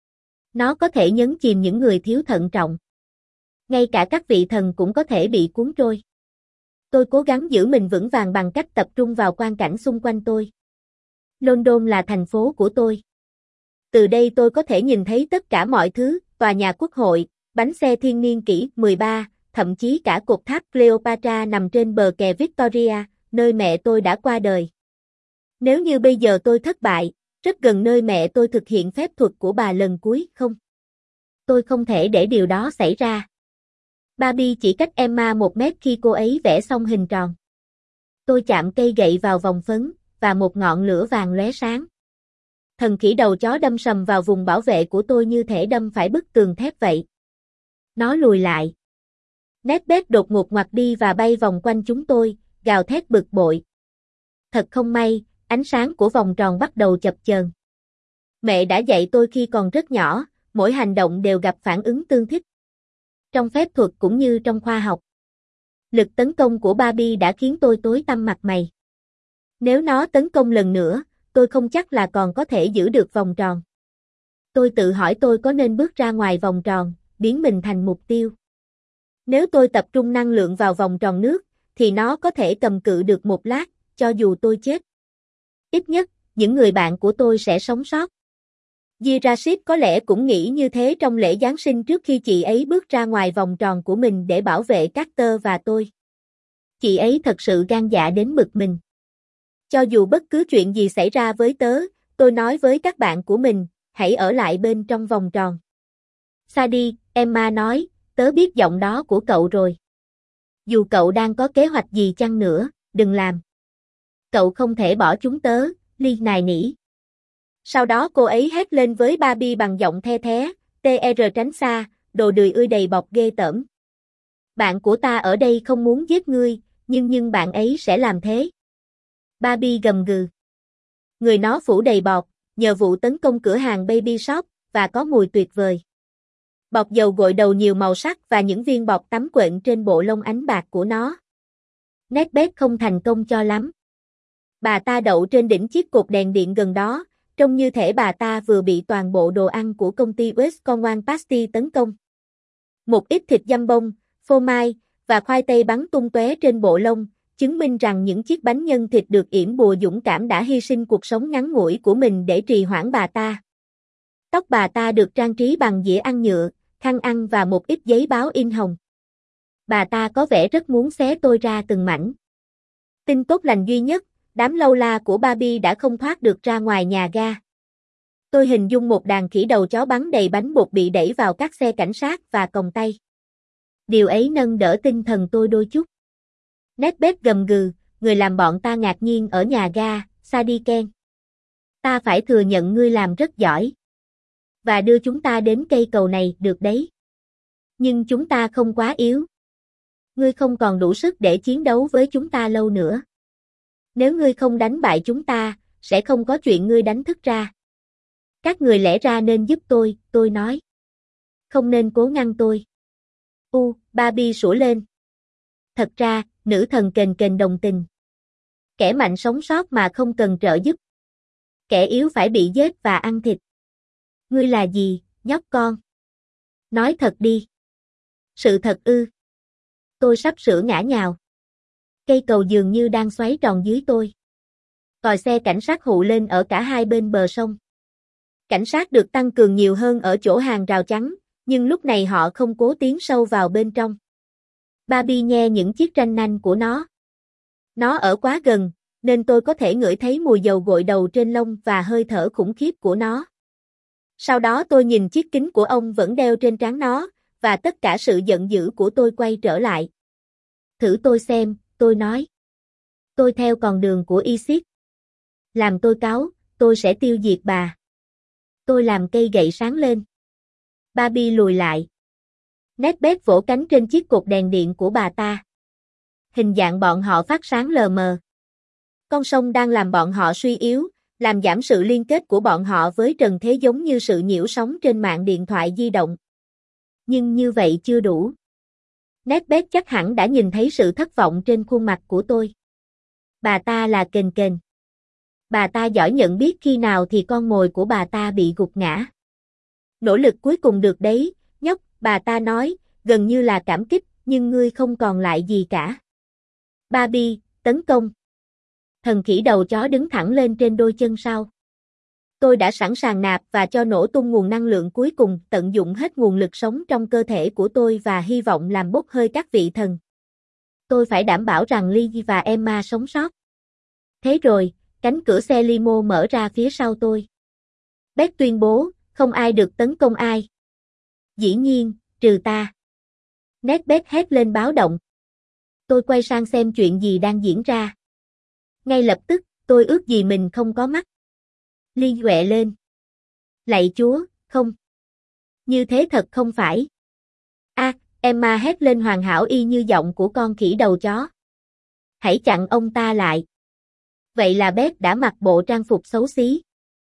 Nó có thể nhấn chìm những người thiếu thận trọng. Ngay cả các vị thần cũng có thể bị cuốn trôi. Tôi cố gắng giữ mình vững vàng bằng cách tập trung vào quang cảnh xung quanh tôi. London là thành phố của tôi. Từ đây tôi có thể nhìn thấy tất cả mọi thứ, tòa nhà quốc hội, bánh xe thiên niên kỷ mười ba, thậm chí cả cột tháp Cleopatra nằm trên bờ kè Victoria, nơi mẹ tôi đã qua đời. Nếu như bây giờ tôi thất bại, rất gần nơi mẹ tôi thực hiện phép thuật của bà lần cuối không? Tôi không thể để điều đó xảy ra. Barbie chỉ cách Emma một mét khi cô ấy vẽ xong hình tròn. Tôi chạm cây gậy vào vòng phấn, và một ngọn lửa vàng lóe sáng. Thần khỉ đầu chó đâm sầm vào vùng bảo vệ của tôi như thể đâm phải bức tường thép vậy. Nó lùi lại. Nét Beth đột ngột ngoặt đi và bay vòng quanh chúng tôi, gào thét bực bội. Thật không may, ánh sáng của vòng tròn bắt đầu chập chờn. Mẹ đã dạy tôi khi còn rất nhỏ, mỗi hành động đều gặp phản ứng tương thích. Trong phép thuật cũng như trong khoa học. Lực tấn công của Barbie đã khiến tôi tối tăm mặt mày. Nếu nó tấn công lần nữa, tôi không chắc là còn có thể giữ được vòng tròn. Tôi tự hỏi tôi có nên bước ra ngoài vòng tròn, biến mình thành mục tiêu. Nếu tôi tập trung năng lượng vào vòng tròn nước, thì nó có thể cầm cự được một lát, cho dù tôi chết. Ít nhất, những người bạn của tôi sẽ sống sót. Jirasid có lẽ cũng nghĩ như thế trong lễ Giáng sinh trước khi chị ấy bước ra ngoài vòng tròn của mình để bảo vệ Carter và tôi. Chị ấy thật sự gan dạ đến bực mình. Cho dù bất cứ chuyện gì xảy ra với tớ, tôi nói với các bạn của mình, hãy ở lại bên trong vòng tròn. Sadie, Emma nói, tớ biết giọng đó của cậu rồi. Dù cậu đang có kế hoạch gì chăng nữa, đừng làm. Cậu không thể bỏ chúng tớ, Lee nài nỉ. Sau đó cô ấy hét lên với Barbie bằng giọng the thé, tê rờ tránh xa, đồ đười ươi đầy bọc ghê tởm. Bạn của ta ở đây không muốn giết ngươi, nhưng nhưng bạn ấy sẽ làm thế. Barbie gầm gừ. Người nó phủ đầy bọt, nhờ vụ tấn công cửa hàng Baby Shop, và có mùi tuyệt vời. Bọt dầu gội đầu nhiều màu sắc và những viên bọt tắm quện trên bộ lông ánh bạc của nó. Nét bét không thành công cho lắm. Bà ta đậu trên đỉnh chiếc cột đèn điện gần đó, trông như thể bà ta vừa bị toàn bộ đồ ăn của công ty West Conwan Pasty tấn công. Một ít thịt dăm bông, phô mai, và khoai tây bắn tung tóe trên bộ lông, chứng minh rằng những chiếc bánh nhân thịt được yểm bùa dũng cảm đã hy sinh cuộc sống ngắn ngủi của mình để trì hoãn bà ta. Tóc bà ta được trang trí bằng dĩa ăn nhựa, khăn ăn và một ít giấy báo in hồng. Bà ta có vẻ rất muốn xé tôi ra từng mảnh. Tin tốt lành duy nhất, đám lâu la của Barbie đã không thoát được ra ngoài nhà ga. Tôi hình dung một đàn khỉ đầu chó bắn đầy bánh bột bị đẩy vào các xe cảnh sát và còng tay. Điều ấy nâng đỡ tinh thần tôi đôi chút. Nét bét gầm gừ, người làm bọn ta ngạc nhiên ở nhà ga, Sadie Ken. Ta phải thừa nhận ngươi làm rất giỏi. Và đưa chúng ta đến cây cầu này được đấy. Nhưng chúng ta không quá yếu. Ngươi không còn đủ sức để chiến đấu với chúng ta lâu nữa. Nếu ngươi không đánh bại chúng ta, sẽ không có chuyện ngươi đánh thức ra. Các người lẽ ra nên giúp tôi, tôi nói. Không nên cố ngăn tôi. U, Barbie sủa lên. Thật ra, nữ thần kềnh kềnh đồng tình. Kẻ mạnh sống sót mà không cần trợ giúp. Kẻ yếu phải bị giết và ăn thịt. Ngươi là gì, nhóc con? Nói thật đi. Sự thật ư? Tôi sắp sửa ngã nhào. Cây cầu dường như đang xoáy tròn dưới tôi. Còi xe cảnh sát hụ lên ở cả hai bên bờ sông. Cảnh sát được tăng cường nhiều hơn ở chỗ hàng rào chắn, nhưng lúc này họ không cố tiến sâu vào bên trong. Barbie nghe những chiếc ranh nanh của nó. Nó ở quá gần, nên tôi có thể ngửi thấy mùi dầu gội đầu trên lông và hơi thở khủng khiếp của nó. Sau đó tôi nhìn chiếc kính của ông vẫn đeo trên trán nó, và tất cả sự giận dữ của tôi quay trở lại. Thử tôi xem, tôi nói. Tôi theo con đường của Isis. Làm tôi cáu, tôi sẽ tiêu diệt bà. Tôi làm cây gậy sáng lên. Barbie lùi lại. Nét bét vỗ cánh trên chiếc cột đèn điện của bà ta. Hình dạng bọn họ phát sáng lờ mờ. Con sông đang làm bọn họ suy yếu, làm giảm sự liên kết của bọn họ với trần thế giống như sự nhiễu sóng trên mạng điện thoại di động. Nhưng như vậy chưa đủ. Nét bét chắc hẳn đã nhìn thấy sự thất vọng trên khuôn mặt của tôi. Bà ta là kềnh kềnh. Bà ta giỏi nhận biết khi nào thì con mồi của bà ta bị gục ngã. Nỗ lực cuối cùng được đấy, nhóc, bà ta nói, gần như là cảm kích, nhưng ngươi không còn lại gì cả. Barbie, tấn công. Thần khỉ đầu chó đứng thẳng lên trên đôi chân sau. Tôi đã sẵn sàng nạp và cho nổ tung nguồn năng lượng cuối cùng, tận dụng hết nguồn lực sống trong cơ thể của tôi và hy vọng làm bốc hơi các vị thần. Tôi phải đảm bảo rằng Lee và Emma sống sót. Thế rồi, cánh cửa xe limo mở ra phía sau tôi. Beth tuyên bố, không ai được tấn công ai. Dĩ nhiên, trừ ta. Nét Beth hét lên báo động. Tôi quay sang xem chuyện gì đang diễn ra. Ngay lập tức, tôi ước gì mình không có mắt. Lee quẹ lên. Lạy Chúa, không. Như thế thật không phải. A, à, Emma hét lên hoàn hảo y như giọng của con khỉ đầu chó. Hãy chặn ông ta lại. Vậy là Beth đã mặc bộ trang phục xấu xí.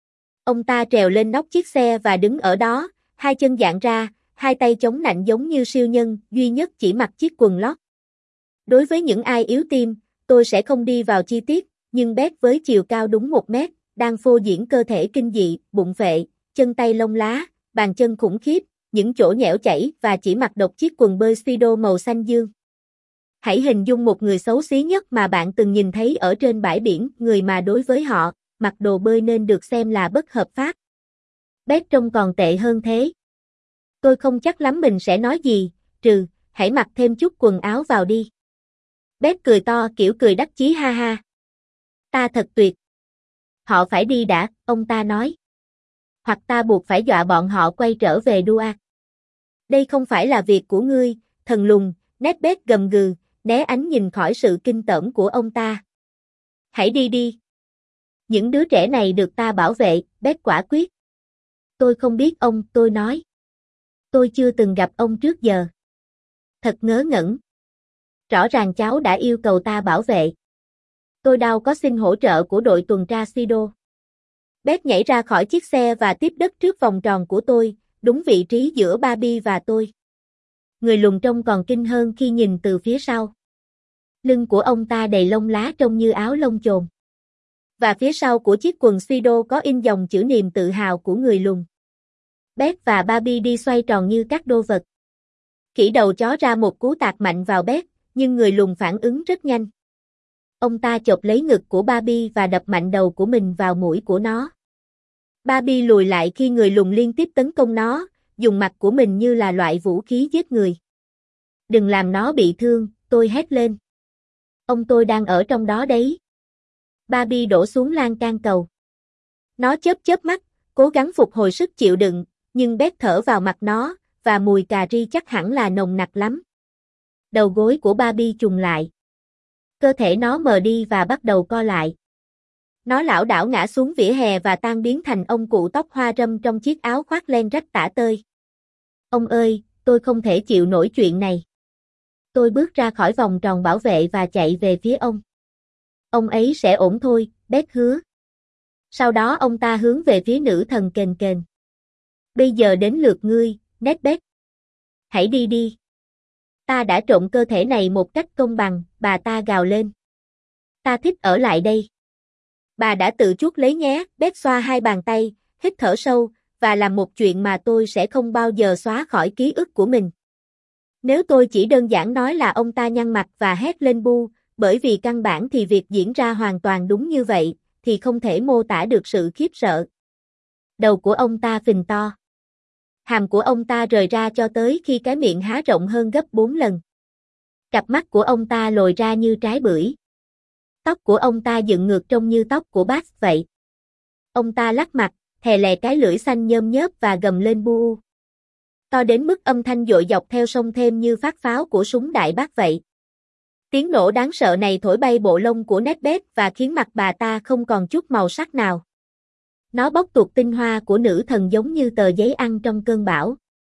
Ông ta trèo lên nóc chiếc xe và đứng ở đó, hai chân dạn ra, hai tay chống nạnh giống như siêu nhân, duy nhất chỉ mặc chiếc quần lót. Đối với những ai yếu tim, tôi sẽ không đi vào chi tiết, nhưng Beth với chiều cao đúng một mét, đang phô diễn cơ thể kinh dị, bụng phệ, chân tay lông lá, bàn chân khủng khiếp, những chỗ nhẽo chảy và chỉ mặc độc chiếc quần bơi Speedo màu xanh dương. Hãy hình dung một người xấu xí nhất mà bạn từng nhìn thấy ở trên bãi biển, người mà đối với họ, mặc đồ bơi nên được xem là bất hợp pháp. Beth trông còn tệ hơn thế. Tôi không chắc lắm mình sẽ nói gì, trừ, hãy mặc thêm chút quần áo vào đi. Beth cười to kiểu cười đắc chí ha ha. Ta thật tuyệt. Họ phải đi đã, ông ta nói. Hoặc ta buộc phải dọa bọn họ quay trở về Dua. Đây không phải là việc của ngươi, thần lùn, nét Beth gầm gừ, né ánh nhìn khỏi sự kinh tởm của ông ta. Hãy đi đi. Những đứa trẻ này được ta bảo vệ, Beth quả quyết. Tôi không biết ông, tôi nói. Tôi chưa từng gặp ông trước giờ. Thật ngớ ngẩn. Rõ ràng cháu đã yêu cầu ta bảo vệ. Tôi đâu có xin hỗ trợ của đội tuần tra Sido. Beth nhảy ra khỏi chiếc xe và tiếp đất trước vòng tròn của tôi, đúng vị trí giữa Barbie và tôi. Người lùn trông còn kinh hơn khi nhìn từ phía sau. Lưng của ông ta đầy lông lá trông như áo lông chồn. Và phía sau của chiếc quần Speedo có in dòng chữ niềm tự hào của người lùn. Beth và Barbie đi xoay tròn như các đô vật. Khỉ đầu chó ra một cú tạt mạnh vào Beth, nhưng người lùn phản ứng rất nhanh. Ông ta chộp lấy ngực của Barbie và đập mạnh đầu của mình vào mũi của nó. Barbie lùi lại khi người lùn liên tiếp tấn công nó, dùng mặt của mình như là loại vũ khí giết người. Đừng làm nó bị thương, tôi hét lên. Ông tôi đang ở trong đó đấy. Barbie đổ xuống lan can cầu. Nó chớp chớp mắt, cố gắng phục hồi sức chịu đựng, nhưng Beth thở vào mặt nó, và mùi cà ri chắc hẳn là nồng nặc lắm. Đầu gối của Barbie trùng lại. Cơ thể nó mờ đi và bắt đầu co lại. Nó lảo đảo ngã xuống vỉa hè và tan biến thành ông cụ tóc hoa râm trong chiếc áo khoác len rách tả tơi. Ông ơi, tôi không thể chịu nổi chuyện này. Tôi bước ra khỏi vòng tròn bảo vệ và chạy về phía ông. Ông ấy sẽ ổn thôi, Beth hứa. Sau đó ông ta hướng về phía nữ thần kền kền. Bây giờ đến lượt ngươi, Beth. Hãy đi đi. Ta đã trộn cơ thể này một cách công bằng, bà ta gào lên. Ta thích ở lại đây. Bà đã tự chuốc lấy nhé, Beth xoa hai bàn tay, hít thở sâu, và làm một chuyện mà tôi sẽ không bao giờ xóa khỏi ký ức của mình. Nếu tôi chỉ đơn giản nói là ông ta nhăn mặt và hét lên bu, bởi vì căn bản thì việc diễn ra hoàn toàn đúng như vậy, thì không thể mô tả được sự khiếp sợ. Đầu của ông ta phình to. Hàm của ông ta rời ra cho tới khi cái miệng há rộng hơn gấp bốn lần. Cặp mắt của ông ta lồi ra như trái bưởi. Tóc của ông ta dựng ngược trông như tóc của Bart vậy. Ông ta lắc mặt, thè lè cái lưỡi xanh nhôm nhớp và gầm lên bu. To đến mức âm thanh dội dọc theo sông thêm như phát pháo của súng đại bác vậy. Tiếng nổ đáng sợ này thổi bay bộ lông của Beth và khiến mặt bà ta không còn chút màu sắc nào. Nó bóc tuột tinh hoa của nữ thần giống như tờ giấy ăn trong cơn bão.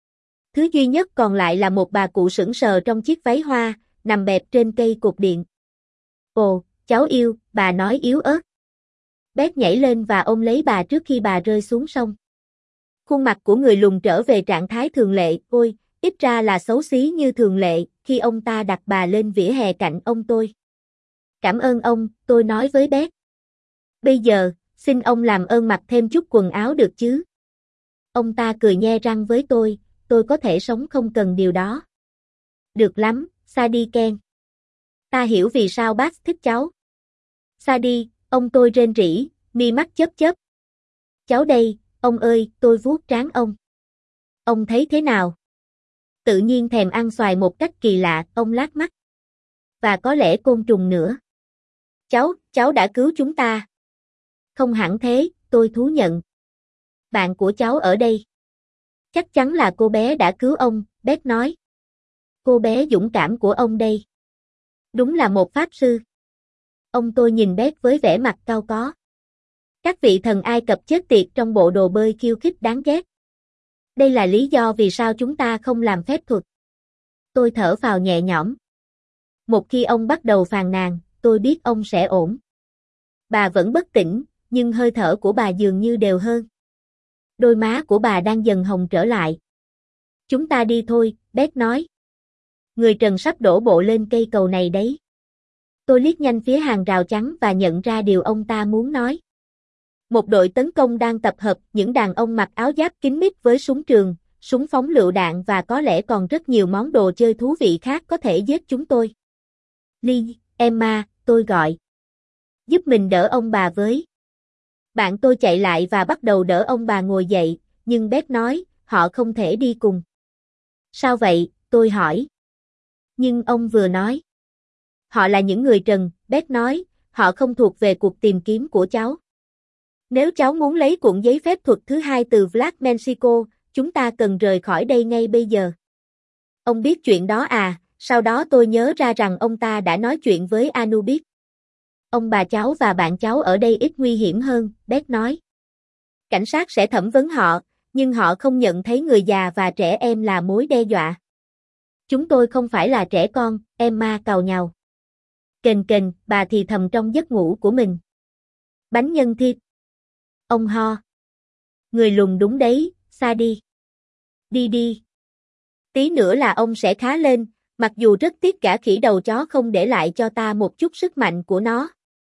Thứ duy nhất còn lại là một bà cụ sững sờ trong chiếc váy hoa, nằm bẹp trên cây cột điện. Ồ, cháu yêu, bà nói yếu ớt. Beth nhảy lên và ôm lấy bà trước khi bà rơi xuống sông. Khuôn mặt của người lùn trở về trạng thái thường lệ, ôi, ít ra là xấu xí như thường lệ, khi ông ta đặt bà lên vỉa hè cạnh ông tôi. Cảm ơn ông, tôi nói với Beth. Bây giờ, xin ông làm ơn mặc thêm chút quần áo được chứ? Ông ta cười nhe răng với tôi, tôi có thể sống không cần điều đó. Được lắm, Sadie Ken. Ta hiểu vì sao bác thích cháu. Sadie, ông tôi rên rỉ, mi mắt chớp chớp. Cháu đây, ông ơi, tôi vuốt trán ông. Ông thấy thế nào? Tự nhiên thèm ăn xoài một cách kỳ lạ, ông lác mắt. Và có lẽ côn trùng nữa. Cháu, cháu đã cứu chúng ta. Không hẳn thế, tôi thú nhận. Bạn của cháu ở đây. Chắc chắn là cô bé đã cứu ông, Beth nói. Cô bé dũng cảm của ông đây. Đúng là một pháp sư. Ông tôi nhìn Beth với vẻ mặt cau có. Các vị thần Ai Cập chết tiệt trong bộ đồ bơi khiêu khích đáng ghét. Đây là lý do vì sao chúng ta không làm phép thuật. Tôi thở phào nhẹ nhõm. Một khi ông bắt đầu phàn nàn, tôi biết ông sẽ ổn. Bà vẫn bất tỉnh, nhưng hơi thở của bà dường như đều hơn. Đôi má của bà đang dần hồng trở lại. Chúng ta đi thôi, Beth nói. Người trần sắp đổ bộ lên cây cầu này đấy. Tôi liếc nhanh phía hàng rào trắng và nhận ra điều ông ta muốn nói. Một đội tấn công đang tập hợp, những đàn ông mặc áo giáp kín mít với súng trường, súng phóng lựu đạn và có lẽ còn rất nhiều món đồ chơi thú vị khác có thể giết chúng tôi. Lee, Emma, tôi gọi. Giúp mình đỡ ông bà với. Bạn tôi chạy lại và bắt đầu đỡ ông bà ngồi dậy, nhưng Beth nói, họ không thể đi cùng. Sao vậy, tôi hỏi. Nhưng ông vừa nói. Họ là những người trần, Beth nói, họ không thuộc về cuộc tìm kiếm của cháu. Nếu cháu muốn lấy cuộn giấy phép thuật thứ hai từ Vlad Mexico, chúng ta cần rời khỏi đây ngay bây giờ. Ông biết chuyện đó à, sau đó tôi nhớ ra rằng ông ta đã nói chuyện với Anubis. Ông bà cháu và bạn cháu ở đây ít nguy hiểm hơn, Beth nói. Cảnh sát sẽ thẩm vấn họ, nhưng họ không nhận thấy người già và trẻ em là mối đe dọa. Chúng tôi không phải là trẻ con, Emma càu nhàu. Kền kền, bà thì thầm trong giấc ngủ của mình. Bánh nhân thịt. Ông ho. Người lùn đúng đấy, Sadie. Đi đi. Tí nữa là ông sẽ khá lên, Mặc dù rất tiếc gã khỉ đầu chó không để lại cho ta một chút sức mạnh của nó.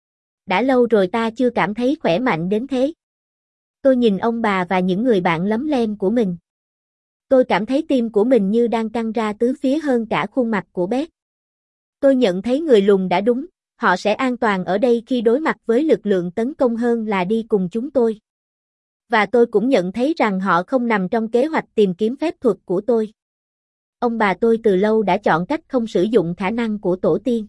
Đã lâu rồi ta chưa cảm thấy khỏe mạnh đến thế. Tôi nhìn ông bà và những người bạn lấm lem của mình. Tôi cảm thấy tim của mình như đang căng ra tứ phía hơn cả khuôn mặt của Beth. Tôi nhận thấy người lùn đã đúng, họ sẽ an toàn ở đây khi đối mặt với lực lượng tấn công hơn là đi cùng chúng tôi. Và tôi cũng nhận thấy rằng họ không nằm trong kế hoạch tìm kiếm phép thuật của tôi. Ông bà tôi từ lâu đã chọn cách không sử dụng khả năng của tổ tiên.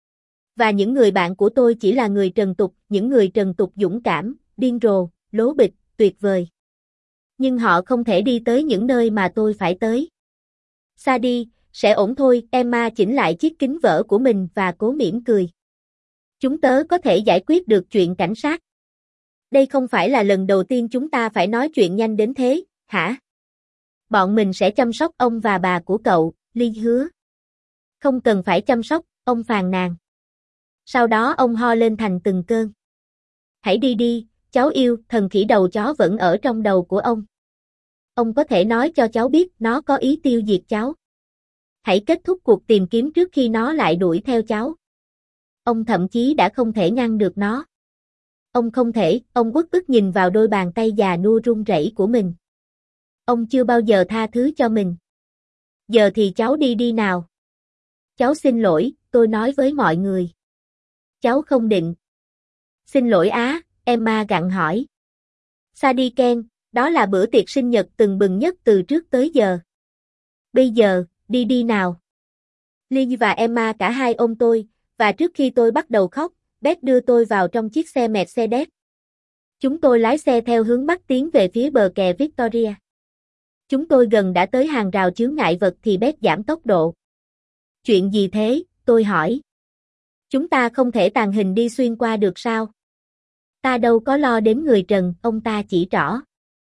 Và những người bạn của tôi chỉ là người trần tục, những người trần tục dũng cảm, điên rồ, lố bịch, tuyệt vời. Nhưng họ không thể đi tới những nơi mà tôi phải tới. Sadie, sẽ ổn thôi, Emma chỉnh lại chiếc kính vỡ của mình và cố mỉm cười. Chúng tớ có thể giải quyết được chuyện cảnh sát. Đây không phải là lần đầu tiên chúng ta phải nói chuyện nhanh đến thế, hả? Bọn mình sẽ chăm sóc ông và bà của cậu, Lee hứa. Không cần phải chăm sóc, ông phàn nàn. Sau đó ông ho lên thành từng cơn. Hãy đi đi, cháu yêu, thần khỉ đầu chó vẫn ở trong đầu của ông. Ông có thể nói cho cháu biết nó có ý tiêu diệt cháu. Hãy kết thúc cuộc tìm kiếm trước khi nó lại đuổi theo cháu. Ông thậm chí đã không thể ngăn được nó. Ông không thể, ông uất ức nhìn vào đôi bàn tay già nua run rẩy của mình. Ông chưa bao giờ tha thứ cho mình. Giờ thì cháu đi đi nào. Cháu xin lỗi, tôi nói với mọi người. Cháu không định. Xin lỗi á, Emma gặng hỏi. Sadie Ken, đó là bữa tiệc sinh nhật từng bừng nhất từ trước tới giờ. Bây giờ, đi đi nào. Lee và Emma cả hai ôm tôi, và trước khi tôi bắt đầu khóc, Beth đưa tôi vào trong chiếc xe Mercedes. Chúng tôi lái xe theo hướng bắc tiến về phía bờ kè Victoria. Chúng tôi gần đã tới hàng rào chướng ngại vật thì Beth giảm tốc độ. Chuyện gì thế, tôi hỏi. Chúng ta không thể tàng hình đi xuyên qua được sao? Ta đâu có lo đến người trần, ông ta chỉ trỏ.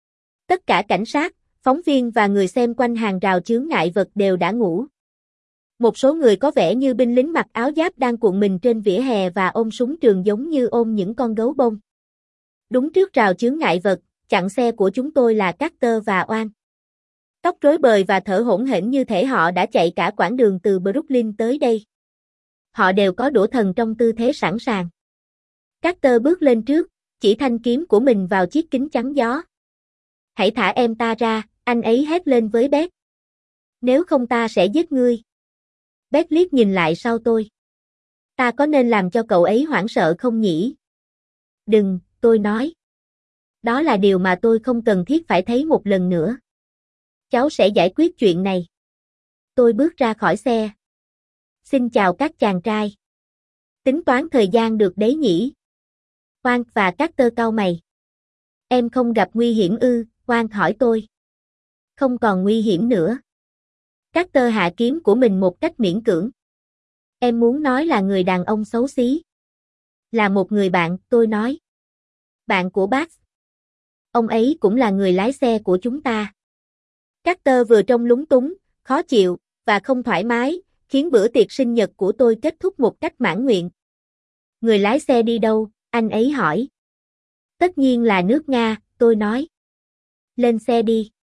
Tất cả cảnh sát, phóng viên và người xem quanh hàng rào chướng ngại vật đều đã ngủ. Một số người có vẻ như binh lính mặc áo giáp đang cuộn mình trên vỉa hè và ôm súng trường giống như ôm những con gấu bông. Đúng trước rào chướng ngại vật, chặn xe của chúng tôi là Carter và Oan. Tóc rối bời và thở hổn hển như thể họ đã chạy cả quãng đường từ Brooklyn tới đây. Họ đều có đũa thần trong tư thế sẵn sàng. Carter bước lên trước, chỉ thanh kiếm của mình vào chiếc kính chắn gió. Hãy thả em ta ra, anh ấy hét lên với Beth. Nếu không ta sẽ giết ngươi. Beth liếc nhìn lại sau tôi. Ta có nên làm cho cậu ấy hoảng sợ không nhỉ? Đừng, tôi nói. Đó là điều mà tôi không cần thiết phải thấy một lần nữa. Cháu sẽ giải quyết chuyện này. Tôi bước ra khỏi xe. Xin chào các chàng trai. Tính toán thời gian được đấy nhỉ? Oan và Carter cau mày. Em không gặp nguy hiểm ư? Oan hỏi tôi. Không còn nguy hiểm nữa. Carter hạ kiếm của mình một cách miễn cưỡng. Em muốn nói là người đàn ông xấu xí. Là một người bạn, tôi nói. Bạn của bác. Ông ấy cũng là người lái xe của chúng ta. Carter vừa trông lúng túng, khó chịu, và không thoải mái, khiến bữa tiệc sinh nhật của tôi kết thúc một cách mãn nguyện. Người lái xe đi đâu? Anh ấy hỏi. Tất nhiên là nước Nga, tôi nói. Lên xe đi.